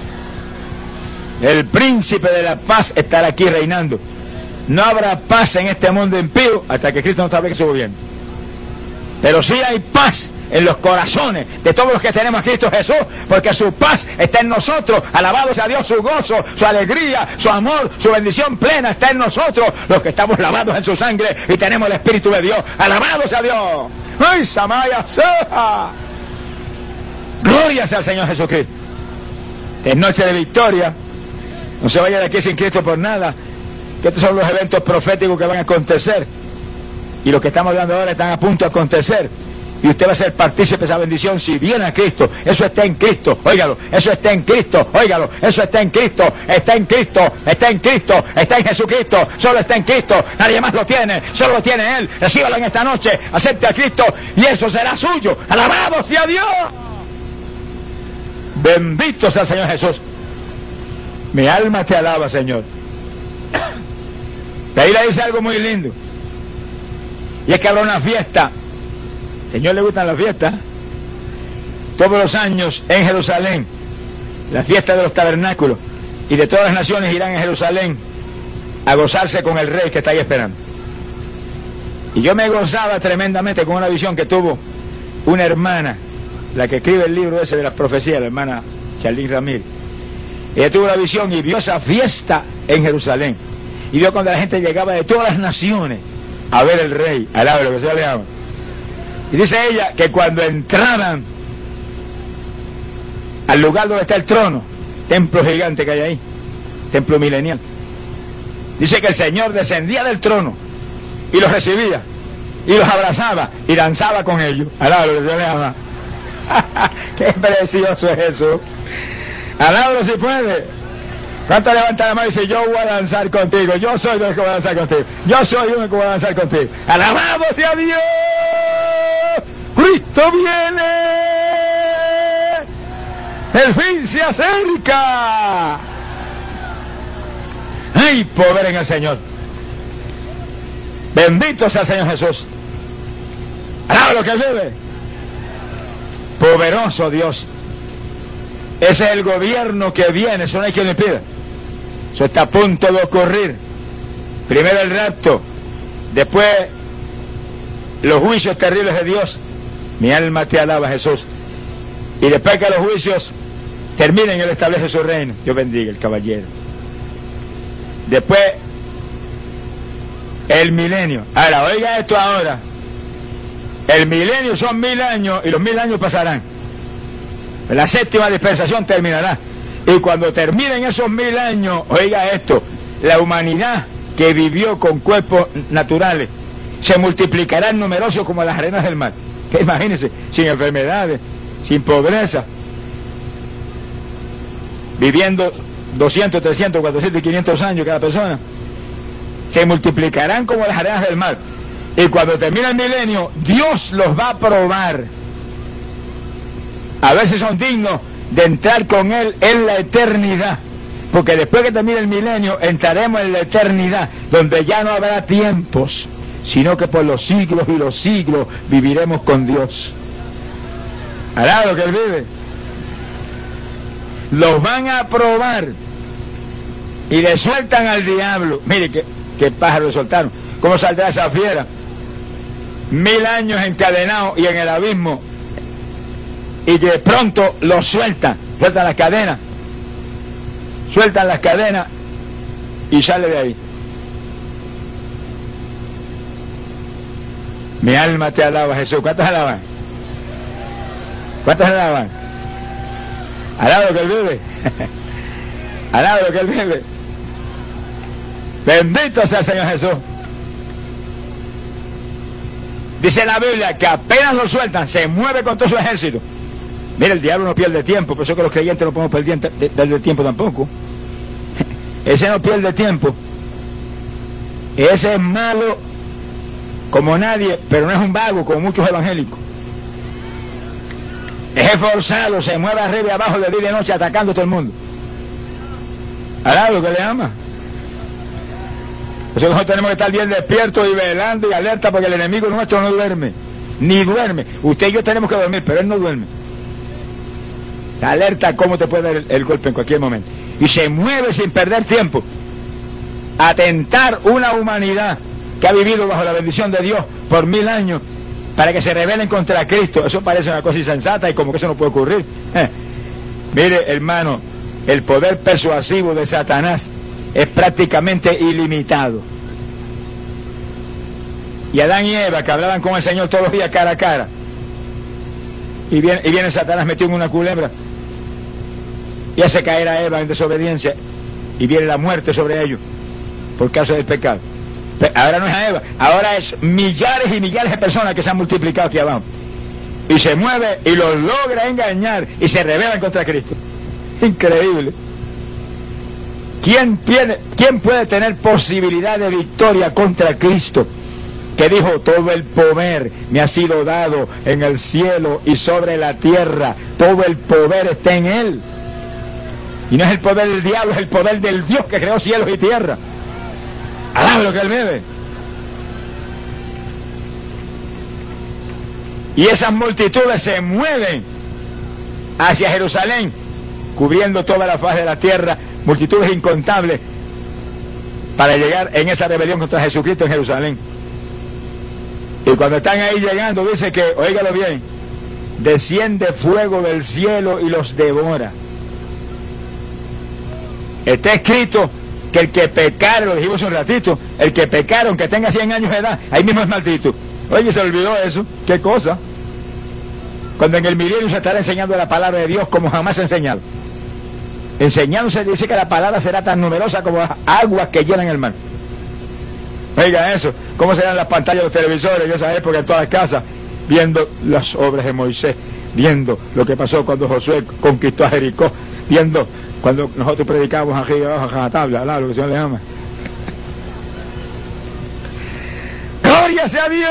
El príncipe de la paz estará aquí reinando. No habrá paz en este mundo impío hasta que Cristo no establezca su gobierno. Pero sí hay paz en los corazones de todos los que tenemos a Cristo Jesús, porque su paz está en nosotros. Alabado sea Dios, su gozo, su alegría, su amor, su bendición plena está en nosotros, los que estamos lavados en su sangre y tenemos el Espíritu de Dios. Alabado sea Dios. ¡Ay, Samaya Seja! Gloria sea al Señor Jesucristo. Es noche de victoria. No se vaya de aquí sin Cristo por nada, que estos son los eventos proféticos que van a acontecer, y los que estamos hablando ahora están a punto de acontecer. Y usted va a ser partícipe de esa bendición si viene a Cristo. Eso está en Cristo, óigalo. Eso está en Cristo, óigalo. Eso está en Cristo, está en Cristo, está en Cristo, está en Jesucristo. Solo está en Cristo, nadie más lo tiene. Solo lo tiene Él. Recíbalo en esta noche, acepte a Cristo y eso será suyo. Alabado sea Dios. Bendito sea el Señor Jesús. Mi alma te alaba, Señor. De ahí le dice algo muy lindo. Y es que habrá una fiesta. Señor le gustan las fiestas. Todos los años en Jerusalén, la fiesta de los tabernáculos, y de todas las naciones irán a Jerusalén a gozarse con el rey que está ahí esperando. Y yo me gozaba tremendamente con una visión que tuvo una hermana, la que escribe el libro ese de las profecías, la hermana Charlene Ramírez. Ella tuvo una visión y vio esa fiesta en Jerusalén, y vio cuando la gente llegaba de todas las naciones a ver el rey, al lado de lo que se le llama. Y dice ella que cuando entraban al lugar donde está el trono, templo gigante que hay ahí, templo milenial, dice que el Señor descendía del trono y los recibía y los abrazaba y danzaba con ellos. Alábalo, que se le ama. Qué precioso es eso. Alábalo si puede. ¿Cuánto levanta la mano y dice: yo voy a danzar contigo? Yo soy uno que voy a danzar contigo. Yo soy uno que voy a danzar contigo. Alabado sea Dios. Cristo viene. El fin se acerca. ¡Ay, poder en el Señor! Bendito sea el Señor Jesús. Alaba lo que vive. Poderoso Dios. Ese es el gobierno que viene. Eso no hay quien le pida. Eso está a punto de ocurrir. Primero el rapto, después los juicios terribles de Dios. Mi alma te alaba, Jesús. Y después que los juicios terminen, Él establece su reino. Dios bendiga el caballero. Después el milenio. Ahora, oiga esto ahora. El milenio son mil años y los mil años pasarán. La séptima dispensación terminará. Y cuando terminen esos mil años, oiga esto, la humanidad que vivió con cuerpos naturales se multiplicarán numerosos como las arenas del mar. Que imagínense, sin enfermedades, sin pobreza, viviendo doscientos, trescientos, cuatrocientos y quinientos años cada persona, se multiplicarán como las arenas del mar. Y cuando termine el milenio, Dios los va a probar a ver si son dignos de entrar con Él en la eternidad. Porque después que termine el milenio, entraremos en la eternidad, donde ya no habrá tiempos, sino que por los siglos y los siglos viviremos con Dios. Hará lo que Él vive. Los van a probar y le sueltan al diablo. Mire qué, qué pájaro le soltaron. ¿Cómo saldrá esa fiera? Mil años encadenado y en el abismo, y de pronto lo sueltan, sueltan las cadenas, sueltan las cadenas y sale de ahí. Mi alma te alaba, Jesús. ¿Cuántos alaban? ¿Cuántos alaban? Alaba lo que Él vive. Alaba lo que Él vive. Bendito sea el Señor Jesús. Dice la Biblia que apenas lo sueltan, se mueve con todo su ejército. Mira, el diablo no pierde tiempo, por eso que los creyentes no podemos perder, perder tiempo tampoco. Ese no pierde tiempo. Ese es malo como nadie, pero no es un vago como muchos evangélicos. Es esforzado, se mueve arriba y abajo de día y de noche atacando a todo el mundo. ¿Hará lo que le ama? Por eso nosotros tenemos que estar bien despiertos y velando y alerta, porque el enemigo nuestro no duerme, ni duerme. Usted y yo tenemos que dormir, pero él no duerme. Alerta a cómo te puede dar el, el golpe en cualquier momento. Y se mueve sin perder tiempo a tentar una humanidad que ha vivido bajo la bendición de Dios por mil años para que se rebelen contra Cristo. Eso parece una cosa insensata y como que eso no puede ocurrir. Eh. Mire, hermano, el poder persuasivo de Satanás es prácticamente ilimitado. Y Adán y Eva, que hablaban con el Señor todos los días cara a cara, y viene, y viene Satanás metido en una culebra y hace caer a Eva en desobediencia, y viene la muerte sobre ellos por causa del pecado. Pero ahora no es a Eva, ahora es millares y millares de personas que se han multiplicado aquí abajo, y se mueve y los logra engañar y se rebelan contra Cristo. Increíble. ¿Quién, tiene, ¿Quién puede tener posibilidad de victoria contra Cristo, que dijo: todo el poder me ha sido dado en el cielo y sobre la tierra? Todo el poder está en Él. Y no es el poder del diablo, es el poder del Dios que creó cielos y tierra. Alaba lo que Él vive. Y esas multitudes se mueven hacia Jerusalén, cubriendo toda la faz de la tierra, multitudes incontables, para llegar en esa rebelión contra Jesucristo en Jerusalén. Y cuando están ahí llegando, dice que, óigalo bien, desciende fuego del cielo y los devora. Está escrito que el que pecare, lo dijimos un ratito, el que pecare, aunque tenga cien años de edad, ahí mismo es maldito. Oye, se olvidó eso. ¿Qué cosa? Cuando en el milenio se estará enseñando la palabra de Dios como jamás se ha enseñado. Enseñándose, dice que la palabra será tan numerosa como las aguas que llenan el mar. Oiga eso, cómo serán las pantallas de los televisores en esa época en todas las casas, viendo las obras de Moisés, viendo lo que pasó cuando Josué conquistó a Jericó, viendo cuando nosotros predicamos aquí abajo a la tabla, al lado, lo que el Señor le llama. ¡Gloria sea Dios!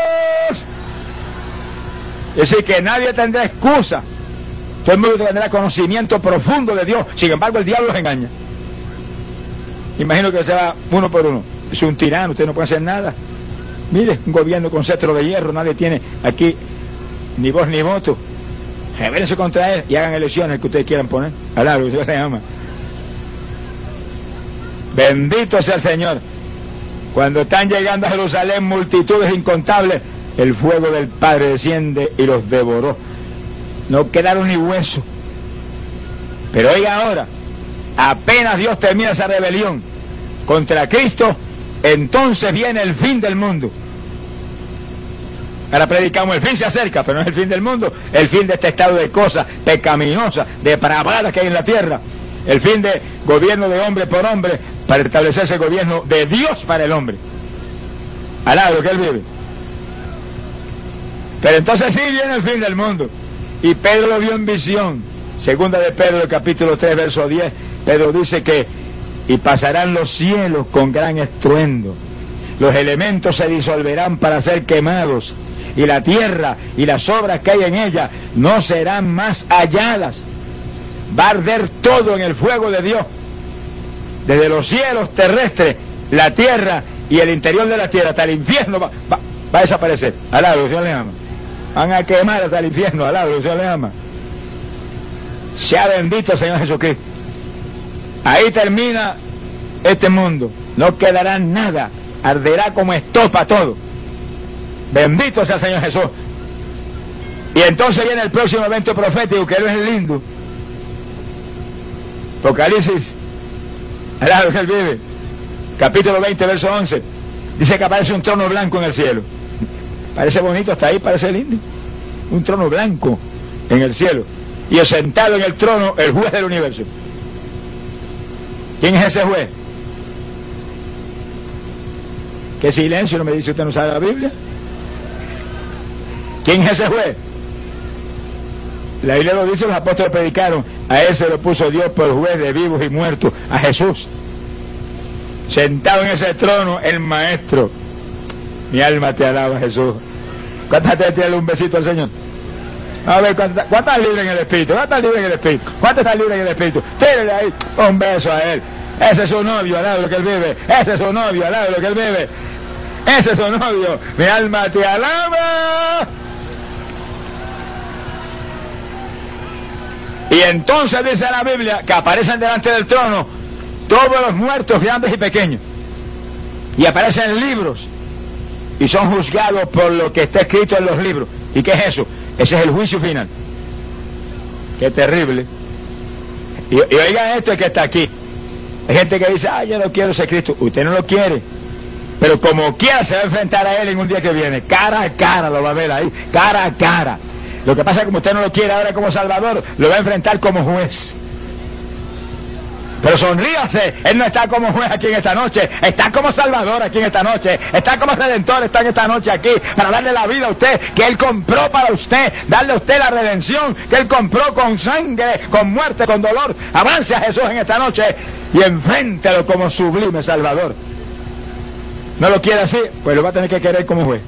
Es decir, que nadie tendrá excusa. Todo el mundo tendrá conocimiento profundo de Dios. Sin embargo, el diablo los engaña. Imagino que se va uno por uno. Es un tirano, usted no puede hacer nada. Mire, un gobierno con cetro de hierro, nadie tiene aquí ni voz ni voto. Rebélense contra él y hagan elecciones que ustedes quieran poner. Alá, lo que Dios le ama. Bendito sea el Señor. Cuando están llegando a Jerusalén multitudes incontables, el fuego del Padre desciende y los devoró. No quedaron ni huesos. Pero oiga ahora, apenas Dios termina esa rebelión contra Cristo, entonces viene el fin del mundo. Ahora predicamos, el fin se acerca, pero no es el fin del mundo, el fin de este estado de cosas pecaminosas, depravadas que hay en la tierra, el fin de gobierno de hombre por hombre, para establecerse el gobierno de Dios para el hombre. Alá lo que Él vive. Pero entonces sí viene el fin del mundo, y Pedro lo vio en visión. Segunda de Pedro, el capítulo tres, verso diez, Pedro dice que y pasarán los cielos con gran estruendo, los elementos se disolverán para ser quemados, y la tierra y las obras que hay en ella no serán más halladas. Va a arder todo en el fuego de Dios, desde los cielos terrestres, la tierra y el interior de la tierra, hasta el infierno va, va, va a desaparecer. Alá, lo que Dios le ama. Van a quemar hasta el infierno. Alá, lo que Dios le ama. Sea bendito el Señor Jesucristo. Ahí termina este mundo. No quedará nada. Arderá como estopa todo. Bendito sea el Señor Jesús. Y entonces viene el próximo evento profético, que no es lindo. Apocalipsis, al lado que Él vive, capítulo veinte, verso once. Dice que aparece un trono blanco en el cielo. parece bonito hasta ahí, parece lindo. Un trono blanco en el cielo. Y sentado en el trono, el juez del universo. ¿Quién es ese juez? ¿Qué silencio? ¿No me dice usted no sabe la Biblia? ¿Quién es ese juez? La Biblia lo dice, los apóstoles predicaron. A él se lo puso Dios por juez de vivos y muertos, a Jesús. Sentado en ese trono, el maestro. Mi alma te alaba, Jesús. ¿Cuántas te tiene un besito al Señor? A ver, ¿cuántas, ¿cuántas libres en el Espíritu? ¿Cuántas libres en el Espíritu? ¿Cuántas están libres en el Espíritu? Tírale ahí un beso a él. Ese es su novio, al lado de lo que él vive. Ese es su novio, al lado de lo que él vive. Ese es su novio. Mi alma te alaba. Y entonces dice la Biblia que aparecen delante del trono todos los muertos, grandes y pequeños. Y aparecen libros. Y son juzgados por lo que está escrito en los libros. ¿Y qué es eso? Ese es el juicio final. Qué terrible. Y, y oigan esto, el que está aquí. Hay gente que dice, ah, yo no quiero ser Cristo. Usted no lo quiere. Pero como quiera se va a enfrentar a él en un día que viene. Cara a cara lo va a ver ahí. Cara a cara. Lo que pasa es que como usted no lo quiere ahora como Salvador, lo va a enfrentar como juez. Pero sonríase, él no está como juez aquí en esta noche, está como Salvador aquí en esta noche, está como Redentor, está en esta noche aquí para darle la vida a usted, que él compró para usted, darle a usted la redención, que él compró con sangre, con muerte, con dolor. Avance a Jesús en esta noche y enfréntelo como sublime Salvador. ¿No lo quiere así? Pues lo va a tener que querer como juez.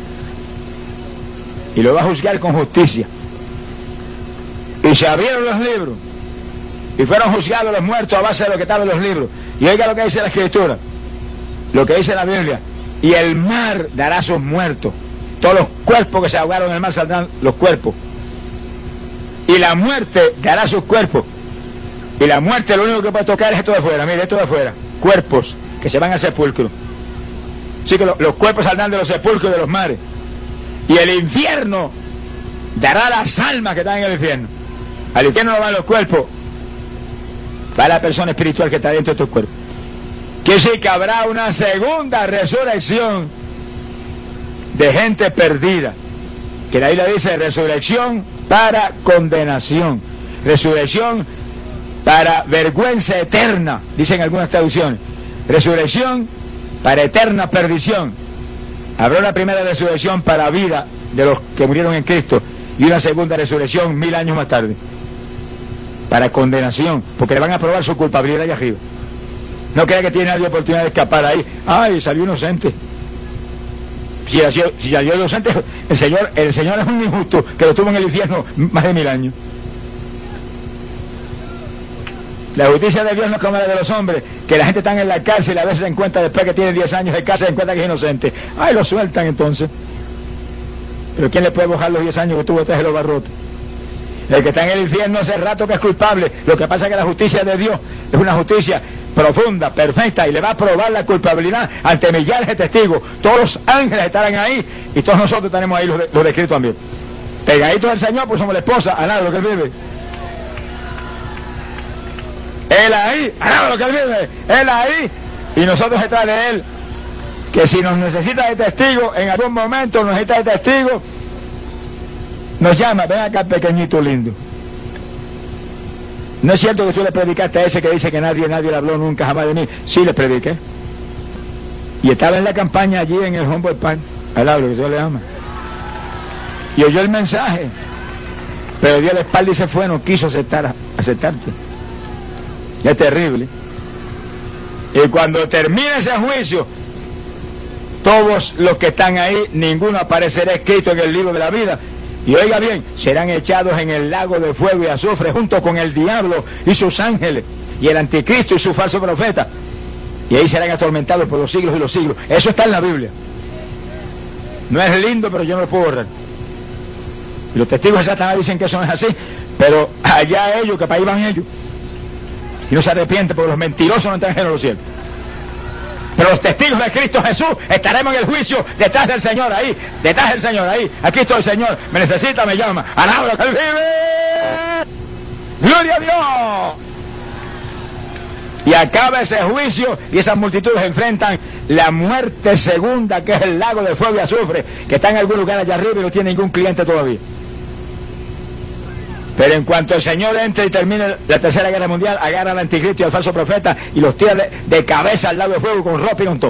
Y lo va a juzgar con justicia. Y se abrieron los libros. Y fueron juzgados los muertos a base de lo que estaba en los libros. Y oiga lo que dice la Escritura. Lo que dice la Biblia. Y el mar dará sus muertos. Todos los cuerpos que se ahogaron en el mar saldrán los cuerpos. Y la muerte dará sus cuerpos. Y la muerte lo único que puede tocar es esto de afuera. Mire, esto de afuera. Cuerpos que se van al sepulcro. Así que lo, los cuerpos saldrán de los sepulcros y de los mares. Y el infierno dará las almas que están en el infierno. Al infierno no van los cuerpos, va la persona espiritual que está dentro de estos cuerpos. Quiere decir que habrá una segunda resurrección de gente perdida. Que la Biblia dice resurrección para condenación. Resurrección para vergüenza eterna, dicen algunas traducciones. Resurrección para eterna perdición. Habrá una primera resurrección para vida de los que murieron en Cristo y una segunda resurrección mil años más tarde para condenación, porque le van a probar su culpabilidad allá arriba. No crea que tiene nadie oportunidad de escapar ahí. Ay, salió inocente. Si salió, si salió inocente, el Señor, el Señor es un injusto que lo tuvo en el infierno más de mil años. La justicia de Dios no es como la de los hombres, que la gente está en la cárcel y a veces se encuentra después que tiene diez años de cárcel, se encuentra que es inocente. Ay, lo sueltan entonces. Pero ¿quién le puede bajar los diez años que tuvo detrás de los barrotes? El que está en el infierno hace rato que es culpable. Lo que pasa es que la justicia de Dios es una justicia profunda, perfecta, y le va a probar la culpabilidad ante millares de testigos. Todos los ángeles estarán ahí y todos nosotros estaremos ahí, los, de, los descritos también. Pegaditos al Señor, pues somos la esposa, al lado de lo que él vive. Él ahí, al lado de lo que él vive, él ahí, y nosotros detrás de él. Que si nos necesita de testigo, en algún momento nos necesita de testigo, nos llama, ven acá pequeñito lindo. ¿No es cierto que tú le predicaste a ese que dice que nadie, nadie le habló nunca jamás de mí? Sí, le prediqué. Y estaba en la campaña allí en el Humboldt Park, al lado de lo que Dios le ama. Y oyó el mensaje, pero dio la espalda y se fue, no quiso aceptar, aceptarte. Es terrible. Y cuando termine ese juicio, todos los que están ahí, ninguno aparecerá escrito en el libro de la vida. Y oiga bien, serán echados en el lago de fuego y azufre junto con el diablo y sus ángeles y el anticristo y su falso profeta. Y ahí serán atormentados por los siglos y los siglos. Eso está en la Biblia. No es lindo, pero yo no lo puedo borrar. Y los testigos de Satanás dicen que eso no es así, pero allá ellos, que para ahí van ellos. Y no se arrepienten porque los mentirosos no entran en los cielos. Pero los testigos de Cristo Jesús estaremos en el juicio detrás del Señor ahí, detrás del Señor ahí. Aquí estoy, Señor, me necesita, me llama. Alabra que Él vive. Gloria a Dios. Y acaba ese juicio y esas multitudes enfrentan la muerte segunda, que es el lago de fuego y azufre, que está en algún lugar allá arriba y no tiene ningún cliente todavía. Pero en cuanto el Señor entre y termine la tercera guerra mundial, agarra al anticristo y al falso profeta y los tira de, de cabeza al lago de fuego con ropa y con todo.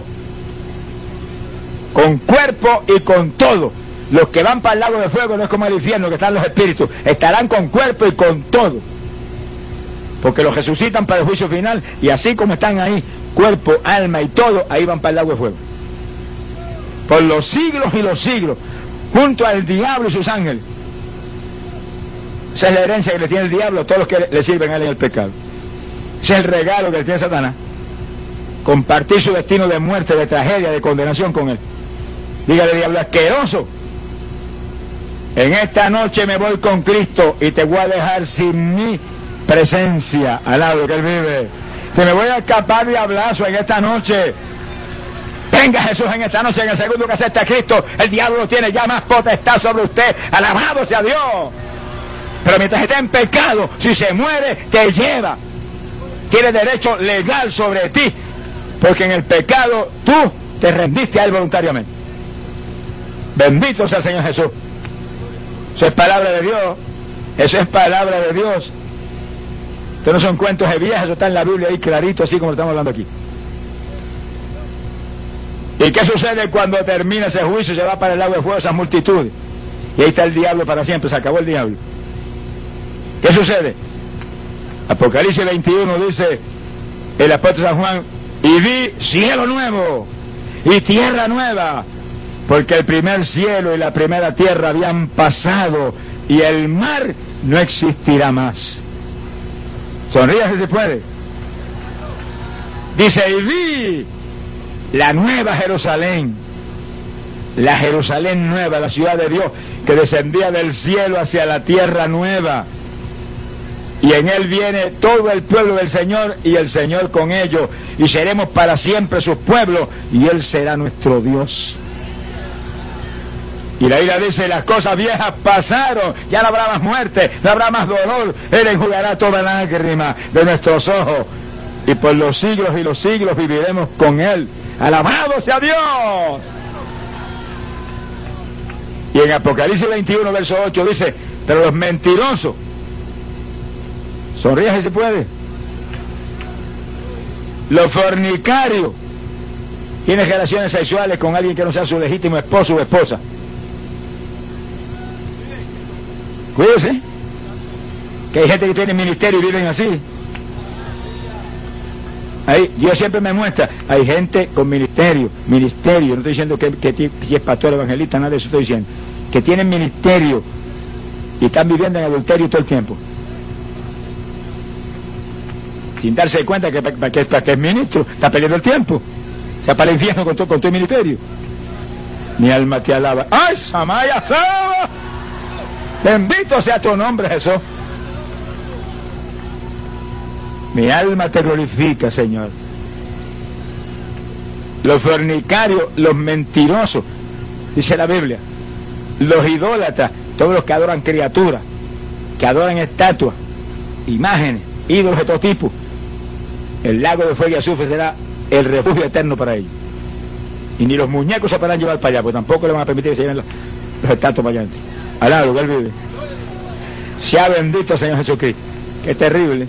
Con cuerpo y con todo. Los que van para el lago de fuego no es como el infierno, que están los espíritus. Estarán con cuerpo y con todo. Porque los resucitan para el juicio final, y así como están ahí, cuerpo, alma y todo, ahí van para el lago de fuego. Por los siglos y los siglos, junto al diablo y sus ángeles. Esa es la herencia que le tiene el diablo a todos los que le sirven a él en el pecado. Ese es el regalo que le tiene Satanás. Compartir su destino de muerte, de tragedia, de condenación con él. Dígale, diablo asqueroso, en esta noche me voy con Cristo y te voy a dejar sin mi presencia al lado que él vive. Te me voy a escapar de hablazo en esta noche. Venga Jesús en esta noche, en el segundo que acepta a Cristo, el diablo no tiene ya más potestad sobre usted. Alabado sea Dios. Pero mientras esté en pecado, si se muere, te lleva. Tiene derecho legal sobre ti, porque en el pecado tú te rendiste a él voluntariamente. Bendito sea el Señor Jesús. Eso es palabra de Dios. Eso es palabra de Dios. Esto no son cuentos de viejas, eso está en la Biblia ahí clarito, así como lo estamos hablando aquí. ¿Y qué sucede cuando termina ese juicio? Se va para el lago de fuego esas multitudes. Y ahí está el diablo para siempre, se acabó el diablo. ¿Qué sucede? Apocalipsis veintiuno dice el apóstol San Juan: y vi cielo nuevo y tierra nueva, porque el primer cielo y la primera tierra habían pasado y el mar no existirá más. Sonríe si se puede. Dice: y vi la nueva Jerusalén, la Jerusalén nueva, la ciudad de Dios, que descendía del cielo hacia la tierra nueva. Y en él viene todo el pueblo del Señor, y el Señor con ellos, y seremos para siempre sus pueblos, y él será nuestro Dios. Y la Biblia dice: las cosas viejas pasaron, ya no habrá más muerte, no habrá más dolor, él enjugará toda lágrima de nuestros ojos, y por los siglos y los siglos viviremos con él. ¡Alabado sea Dios! Y en Apocalipsis veintiuno, verso ocho dice: pero los mentirosos, sonríe si se puede, los fornicarios, tienen relaciones sexuales con alguien que no sea su legítimo esposo o esposa. Cuídese, que hay gente que tiene ministerio y viven así. Ahí, Dios siempre me muestra, hay gente con ministerio, ministerio, no estoy diciendo que, que, que es pastor, evangelista, nada de eso estoy diciendo, que tienen ministerio y están viviendo en adulterio todo el tiempo, sin darse cuenta que para que, que es ministro, está perdiendo el tiempo, se va para el infierno con tu, con tu ministerio. Mi alma te alaba. ¡Ay, Samaya Saba! Bendito sea tu nombre, Jesús. Mi alma te glorifica, Señor. Los fornicarios, los mentirosos, dice la Biblia, los idólatras, todos los que adoran criaturas, que adoran estatuas, imágenes, ídolos de todo tipo, el lago de fuego y azufre será el refugio eterno para ellos. Y ni los muñecos se podrán llevar para allá, pues tampoco le van a permitir que se lleven los, los estatuas para allá. Alá, lugar vive. Sea bendito, Señor Jesucristo. Qué terrible.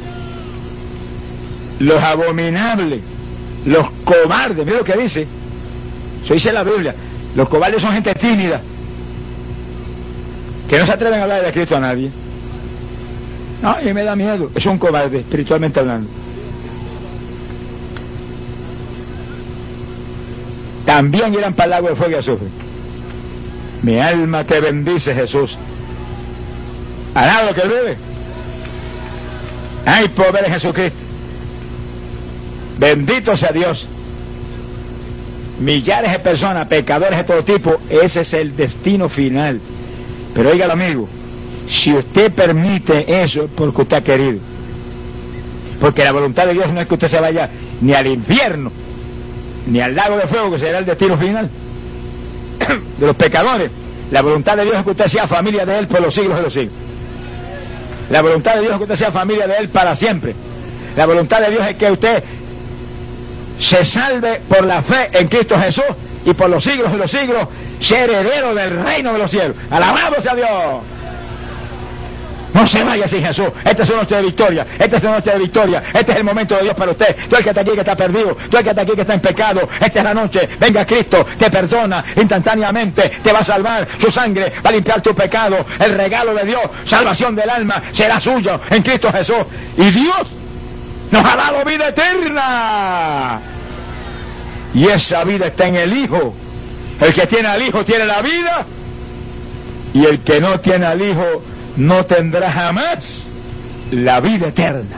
Los abominables, los cobardes, mira lo que dice. Eso dice la Biblia. Los cobardes son gente tímida, que no se atreven a hablar de Cristo a nadie. No, y me da miedo. Es un cobarde, espiritualmente hablando. También irán para el lago de fuego y azufre. Mi alma te bendice, Jesús. Alaba que vive. Hay poder en Jesucristo. Bendito sea Dios. Millares de personas, pecadores de todo tipo, ese es el destino final. Pero oiga, amigo, si usted permite eso, es porque usted ha querido. Porque la voluntad de Dios no es que usted se vaya ni al infierno, ni al lago de fuego, que será el destino final de los pecadores. La voluntad de Dios es que usted sea familia de Él por los siglos de los siglos. La voluntad de Dios es que usted sea familia de Él para siempre. La voluntad de Dios es que usted se salve por la fe en Cristo Jesús y por los siglos de los siglos, sea heredero del reino de los cielos. ¡Alabado sea Dios! No se vaya sin Jesús. Esta es una noche de victoria. Esta es una noche de victoria. Este es el momento de Dios para usted. Tú el que está aquí que está perdido. Tú el que está aquí que está en pecado. Esta es la noche. Venga Cristo. Te perdona instantáneamente. Te va a salvar. Su sangre va a limpiar tu pecado. El regalo de Dios, salvación del alma, será suyo en Cristo Jesús. Y Dios nos ha dado vida eterna. Y esa vida está en el Hijo. El que tiene al Hijo tiene la vida. Y el que no tiene al Hijo no tendrá jamás la vida eterna.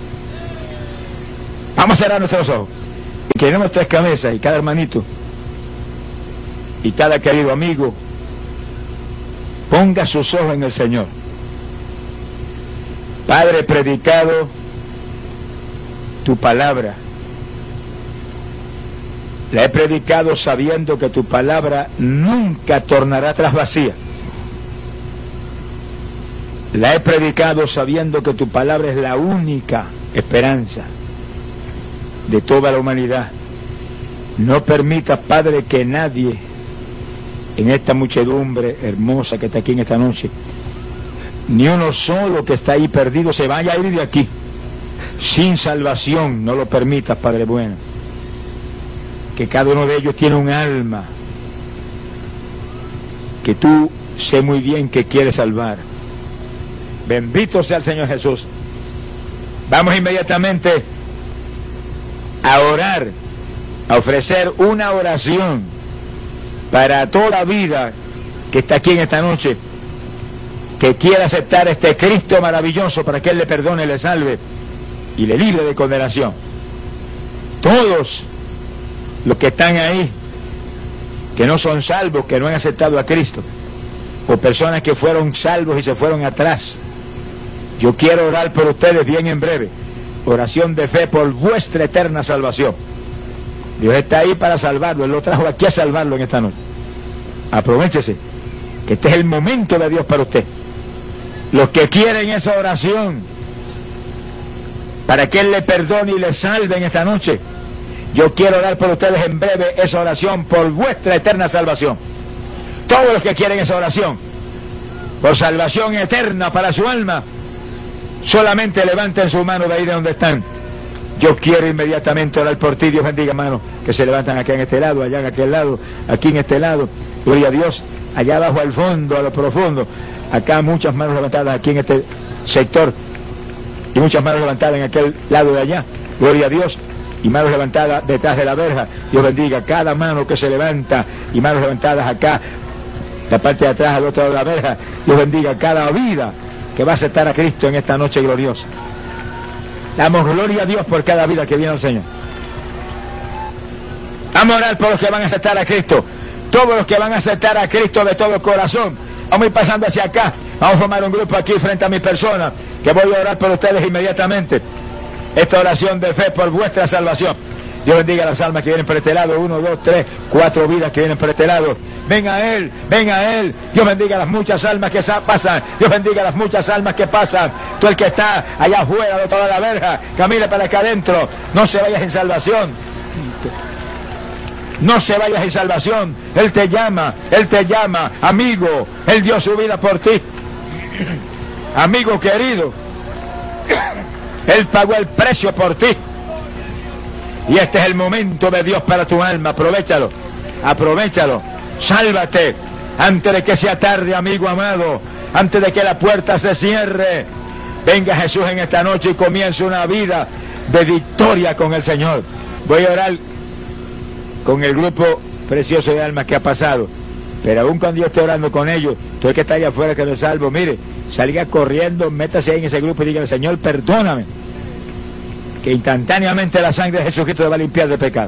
Vamos a cerrar nuestros ojos. Y queremos tres cabezas y cada hermanito y cada querido amigo ponga sus ojos en el Señor. Padre, predicado tu palabra. La he predicado sabiendo que tu palabra nunca tornará atrás vacía. La he predicado sabiendo que tu palabra es la única esperanza de toda la humanidad. No permitas, Padre, que nadie en esta muchedumbre hermosa que está aquí en esta noche, ni uno solo que está ahí perdido, se vaya a ir de aquí sin salvación. No lo permitas, Padre bueno. Que cada uno de ellos tiene un alma que tú sé muy bien que quieres salvar. Bendito sea el Señor Jesús. Vamos inmediatamente a orar, a ofrecer una oración para toda vida que está aquí en esta noche, que quiera aceptar este Cristo maravilloso para que Él le perdone, le salve y le libre de condenación. Todos los que están ahí, que no son salvos, que no han aceptado a Cristo, o personas que fueron salvos y se fueron atrás, yo quiero orar por ustedes bien en breve. Oración de fe por vuestra eterna salvación. Dios está ahí para salvarlo. Él lo trajo aquí a salvarlo en esta noche. Aprovéchese, que este es el momento de Dios para usted. Los que quieren esa oración para que Él le perdone y le salve en esta noche, yo quiero orar por ustedes en breve esa oración por vuestra eterna salvación. Todos los que quieren esa oración por salvación eterna para su alma, solamente levanten su mano de ahí de donde están. Yo quiero inmediatamente orar por ti. Dios bendiga, hermanos, que se levantan aquí en este lado, allá en aquel lado, aquí en este lado. Gloria a Dios. Allá abajo al fondo, a lo profundo. Acá muchas manos levantadas aquí en este sector. Y muchas manos levantadas en aquel lado de allá. Gloria a Dios. Y manos levantadas detrás de la verja. Dios bendiga cada mano que se levanta. Y manos levantadas acá, la parte de atrás, al otro lado de la verja. Dios bendiga cada vida que va a aceptar a Cristo en esta noche gloriosa. Damos gloria a Dios por cada vida que viene al Señor. Vamos a orar por los que van a aceptar a Cristo. Todos los que van a aceptar a Cristo de todo corazón. Vamos a ir pasando hacia acá. Vamos a formar un grupo aquí frente a mi persona, que voy a orar por ustedes inmediatamente. Esta oración de fe por vuestra salvación. Dios bendiga las almas que vienen por este lado. Uno, dos, tres, cuatro vidas que vienen por este lado. Venga a Él, venga a Él. Dios bendiga las muchas almas que pasan. Dios bendiga las muchas almas que pasan. Tú el que está allá afuera de toda la verja, camine para acá adentro. No se vayas en salvación. No se vayas en salvación. Él te llama, Él te llama. Amigo, Él dio su vida por ti. Amigo querido, Él pagó el precio por ti. Y este es el momento de Dios para tu alma. Aprovechalo, aprovechalo. Sálvate antes de que sea tarde, amigo amado, antes de que la puerta se cierre. Venga Jesús en esta noche y comience una vida de victoria con el Señor. Voy a orar con el grupo precioso de almas que ha pasado, pero aún cuando yo esté orando con ellos, tú el que está allá afuera que lo salvo, mire, salga corriendo, métase ahí en ese grupo y dígale: Señor, perdóname, que instantáneamente la sangre de Jesucristo te va a limpiar de pecado.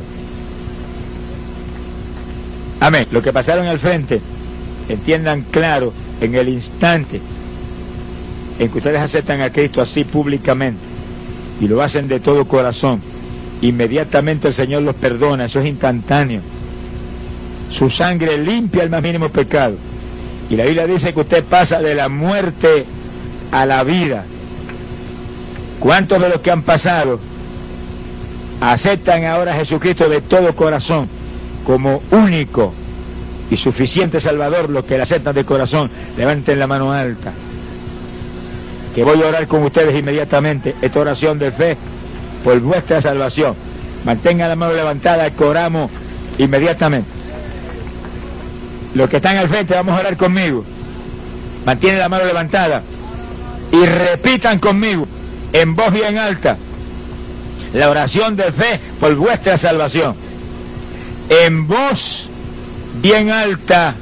Amén. Lo que pasaron al frente, entiendan claro, en el instante en que ustedes aceptan a Cristo así públicamente y lo hacen de todo corazón, inmediatamente el Señor los perdona. Eso es instantáneo. Su sangre limpia el más mínimo pecado. Y la Biblia dice que usted pasa de la muerte a la vida. ¿Cuántos de los que han pasado aceptan ahora a Jesucristo de todo corazón como único y suficiente Salvador, los que le aceptan de corazón, levanten la mano alta, que voy a orar con ustedes inmediatamente esta oración de fe por vuestra salvación. Mantengan la mano levantada, que oramos inmediatamente. Los que están al frente, vamos a orar conmigo. Mantienen la mano levantada y repitan conmigo en voz bien alta la oración de fe por vuestra salvación. En voz bien alta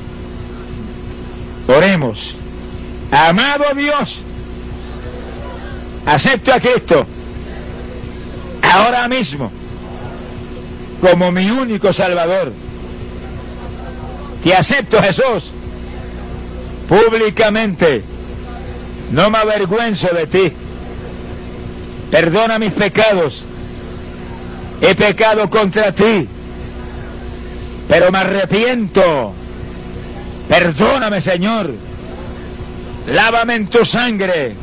oremos. Amado Dios, acepto a Cristo ahora mismo como mi único Salvador. Te acepto, Jesús, públicamente. No me avergüenzo de ti. Perdona mis pecados. He pecado contra ti, pero me arrepiento. Perdóname, Señor. Lávame en tu sangre.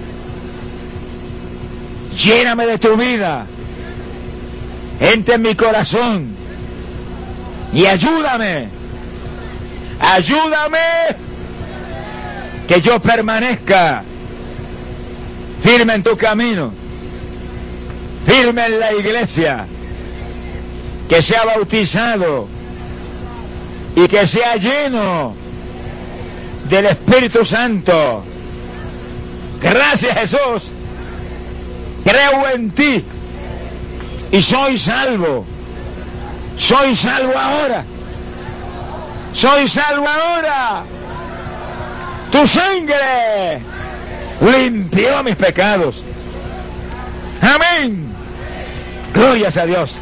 Lléname de tu vida. Entra en mi corazón y ayúdame. Ayúdame que yo permanezca firme en tu camino, firme en la iglesia, que sea bautizado y que sea lleno del Espíritu Santo. Gracias, Jesús. Creo en ti y soy salvo. Soy salvo ahora. Soy salvo ahora. Tu sangre limpió mis pecados. Amén. Glorias a Dios.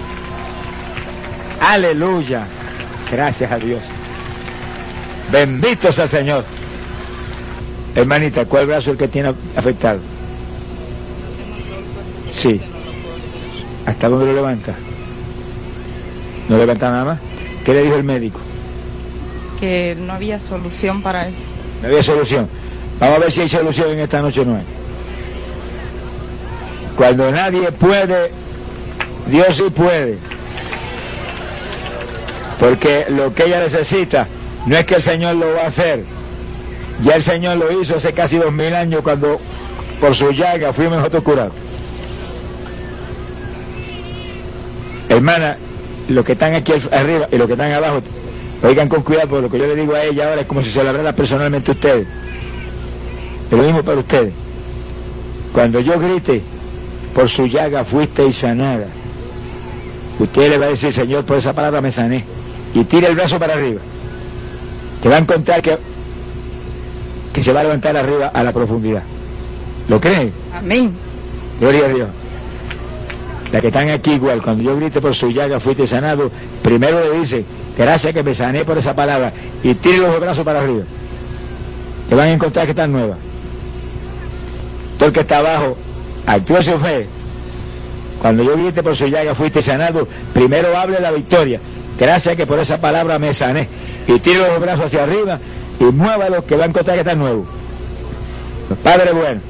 Aleluya. Gracias a Dios. Bendito sea el Señor. Hermanita, ¿cuál brazo es el que tiene afectado? Sí. ¿Hasta dónde lo levanta? ¿No levanta nada más? ¿Qué le dijo el médico? Que no había solución para eso. No había solución. Vamos a ver si hay solución en esta noche. No hay. Cuando nadie puede, Dios sí puede. Porque lo que ella necesita no es que el Señor lo va a hacer. Ya el Señor lo hizo hace casi dos mil años, cuando por su llaga fuimos nosotros curados. Hermana, los que están aquí arriba y los que están abajo, oigan con cuidado, porque lo que yo le digo a ella ahora es como si se lo hablara personalmente a ustedes. Es lo mismo para ustedes. Cuando yo grite, por su llaga fuisteis sanada, usted le va a decir: Señor, por esa palabra me sané. Y tira el brazo para arriba. Te va a encontrar que, que se va a levantar arriba a la profundidad. ¿Lo creen? Amén. Gloria a Dios. La que están aquí igual, cuando yo grite por su llaga fuiste sanado, primero le dice: gracias que me sané por esa palabra, y tire los brazos para arriba. Te van a encontrar que están nuevas. Todo el que está abajo, actúe su fe. Cuando yo grite por su llaga fuiste sanado, primero hable la victoria. Gracias que por esa palabra me sané. Y tire los brazos hacia arriba y muévalos, que va a encontrar que están nuevos. Padre bueno,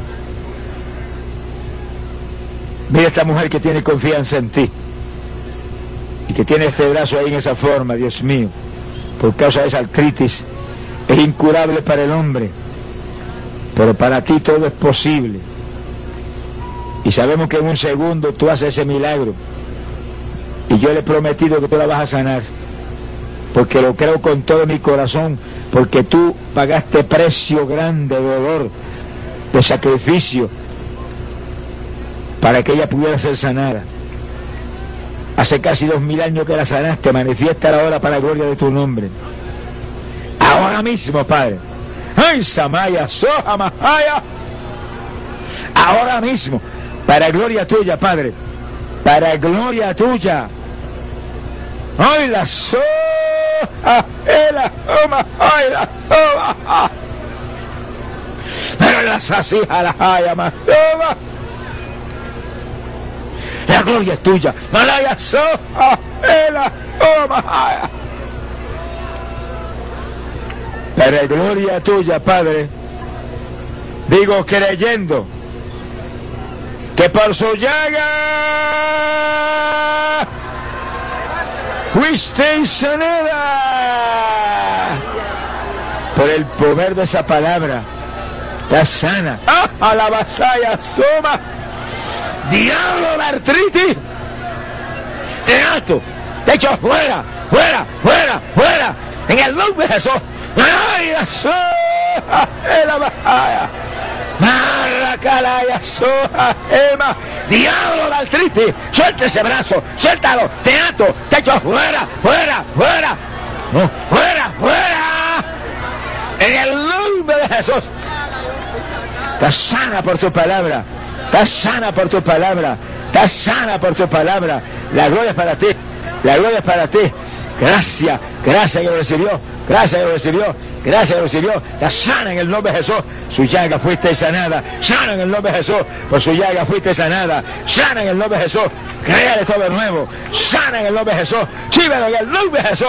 mira esta mujer que tiene confianza en ti y que tiene este brazo ahí en esa forma, Dios mío, por causa de esa artritis. Es incurable para el hombre, pero para ti todo es posible. Y sabemos que en un segundo tú haces ese milagro. Y yo le he prometido que tú la vas a sanar, porque lo creo con todo mi corazón, porque tú pagaste precio grande de dolor, de sacrificio, para que ella pudiera ser sanada. Hace casi dos mil años que la sanaste. Manifiesta ahora para la gloria de tu nombre. Ahora mismo, Padre. ¡Ay, Samaya, Soja, Mahaya! Ahora mismo, para gloria tuya, Padre. Para gloria tuya. ¡Ay, la Soja! ¡La Soma! ¡Ay, la Soma! ¡Pero la Sasija, la Haya, Masoma! La gloria es tuya. Malaya Soja, ¡la Soma! Para gloria tuya, Padre, digo creyendo que por su llaga fuiste sanada. Por el poder de esa palabra, estás sana. ¡Ah! A la vasalla suma. Diablo de artritis, te ato, te echo fuera, fuera, fuera, fuera, en el nombre de Jesús. ¡Ay, Jesús! ¡La vasalla! ¡Marracalaya, soja, ema! ¡Diablo de artritis! ¡Suelta ese brazo! ¡Suéltalo! ¡Te ato! ¡Te echo fuera! ¡Fuera! ¡Fuera! ¡No! ¡Fuera! ¡Fuera! ¡En el nombre de Jesús! Estás sana por tu palabra. Estás sana por tu palabra. Estás sana por tu palabra. La gloria es para ti. La gloria es para ti. Gracias. Gracias que lo recibió. Gracias que lo recibió. Gracias que lo recibió. Estás sana en el nombre de Jesús. Su llaga fuiste sanada. Sana en el nombre de Jesús. Por su llaga fuiste sanada. Sana en el nombre de Jesús. Créale todo de nuevo. Sana en el nombre de Jesús. Síbelo en el nombre de Jesús.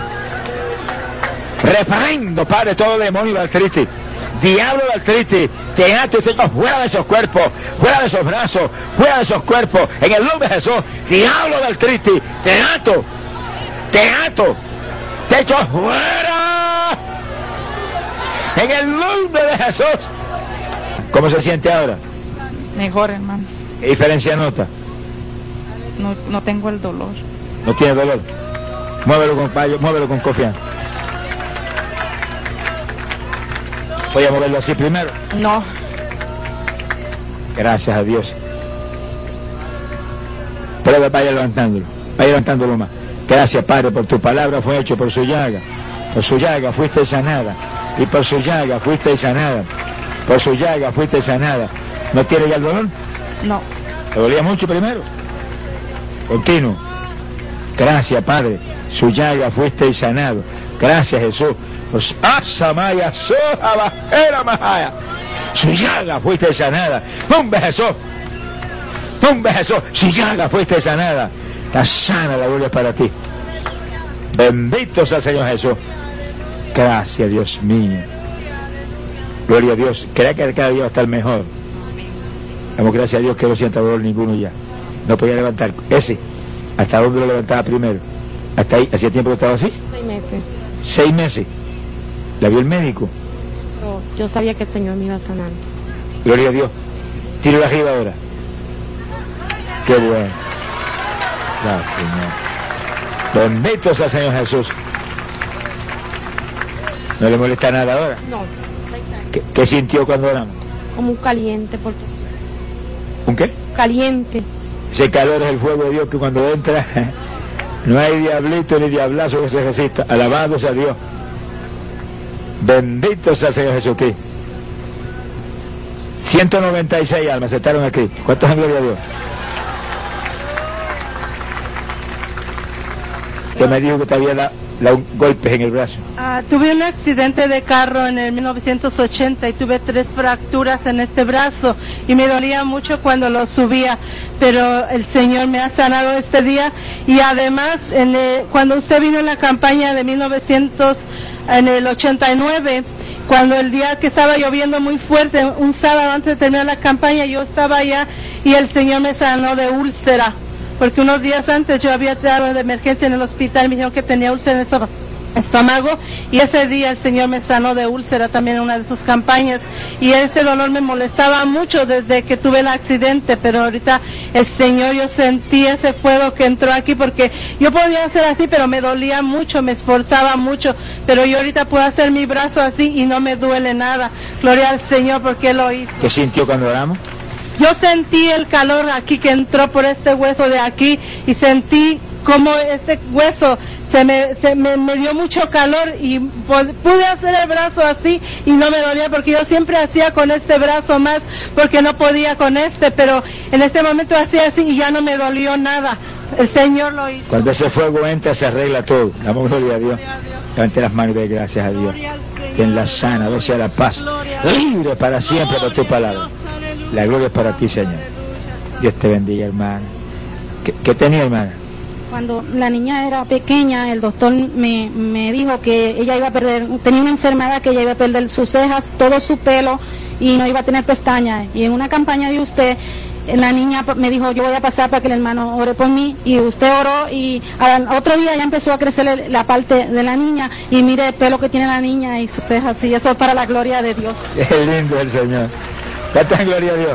Reprendo, Padre, todo demonio de artritis. Diablo de artritis, te ato y te echo fuera de esos cuerpos, fuera de esos brazos, fuera de esos cuerpos, en el nombre de Jesús. Diablo de artritis, te ato, te ato, te echo fuera, en el nombre de Jesús. ¿Cómo se siente ahora? Mejor, hermano. ¿Qué diferencia nota? No, no tengo el dolor. ¿No tiene dolor? Muévelo con, muévelo con confianza. Voy a moverlo así primero. No. Gracias a Dios. Pero vaya levantándolo. Vaya levantándolo más. Gracias, Padre, por tu palabra fue hecho por su llaga. Por su llaga fuiste sanada. Y por su llaga fuiste sanada. Por su llaga fuiste sanada. ¿No tiene ya el dolor? No. ¿Te dolía mucho primero? Continuo. Gracias, Padre. Su llaga fuiste sanado. Gracias, Jesús. Pues asamaya soja bajera majaya. Su llaga fuiste sanada. Nombre Jesús. Nombre Jesús. Su llaga fuiste sanada. La sana, la gloria es para ti. Bendito sea el Señor Jesús. Gracias, Dios mío. Gloria a Dios. Crea que cada día va a estar mejor. Damos gracias a Dios que no sienta dolor ninguno ya. No podía levantar. Ese. ¿Hasta dónde lo levantaba primero? ¿Hasta ahí? ¿Hacía tiempo que estaba así? Seis meses. Seis meses. ¿La vio el médico? No, yo sabía que el Señor me iba a sanar. Gloria a Dios. Tiro arriba ahora. Qué bueno. Gracias, Señor. Bendito sea el Señor Jesús. ¿No le molesta nada ahora? No. ¿Qué, qué sintió cuando oramos? Como un caliente, porque... ¿Un qué? Caliente. Ese calor es el fuego de Dios que cuando entra no hay diablito ni diablazo que se resista. Alabado sea Dios. Bendito sea el Señor Jesucristo. ciento noventa y seis almas aceptaron a Cristo. ¿Cuántos en gloria a Dios? Usted me dijo que te había dado da golpes en el brazo. Ah, tuve un accidente de carro en el mil novecientos ochenta y tuve tres fracturas en este brazo y me dolía mucho cuando lo subía, pero el Señor me ha sanado este día. Y además, en el, cuando usted vino en la campaña de mil novecientos en el ochenta y nueve, cuando el día que estaba lloviendo muy fuerte, un sábado antes de terminar la campaña, yo estaba allá y el Señor me sanó de úlcera, porque unos días antes yo había estado de emergencia en el hospital y me dijeron que tenía úlcera en el estómago, y ese día el Señor me sanó de úlcera también en una de sus campañas, y este dolor me molestaba mucho desde que tuve el accidente, pero ahorita el Señor, yo sentí ese fuego que entró aquí, porque yo podía hacer así, pero me dolía mucho, me esforzaba mucho, pero yo ahorita puedo hacer mi brazo así y no me duele nada. Gloria al Señor porque Él lo hizo. ¿Qué sintió cuando oramos? Yo sentí el calor aquí que entró por este hueso de aquí y sentí como este hueso se me, se me, me dio mucho calor y pude hacer el brazo así y no me dolía, porque yo siempre hacía con este brazo más porque no podía con este, pero en este momento hacía así y ya no me dolió nada. El Señor lo hizo. Cuando ese fuego entra se arregla todo. Damos gloria a Dios. Levante las manos y dé gracias a Dios. Que en la sana, a ver si a la paz. Libre para siempre por tu palabra. La gloria es para ti, Señor. Dios te bendiga, hermana. ¿Qué, qué tenía, hermana? Cuando la niña era pequeña, el doctor me, me dijo que ella iba a perder, tenía una enfermedad que ella iba a perder sus cejas, todo su pelo y no iba a tener pestañas. Y en una campaña de usted, la niña me dijo, yo voy a pasar para que el hermano ore por mí, y usted oró, y al otro día ya empezó a crecer la parte de la niña, y mire el pelo que tiene la niña y sus cejas, y eso es para la gloria de Dios. Qué lindo el Señor. ¿Cuánta gloria a Dios?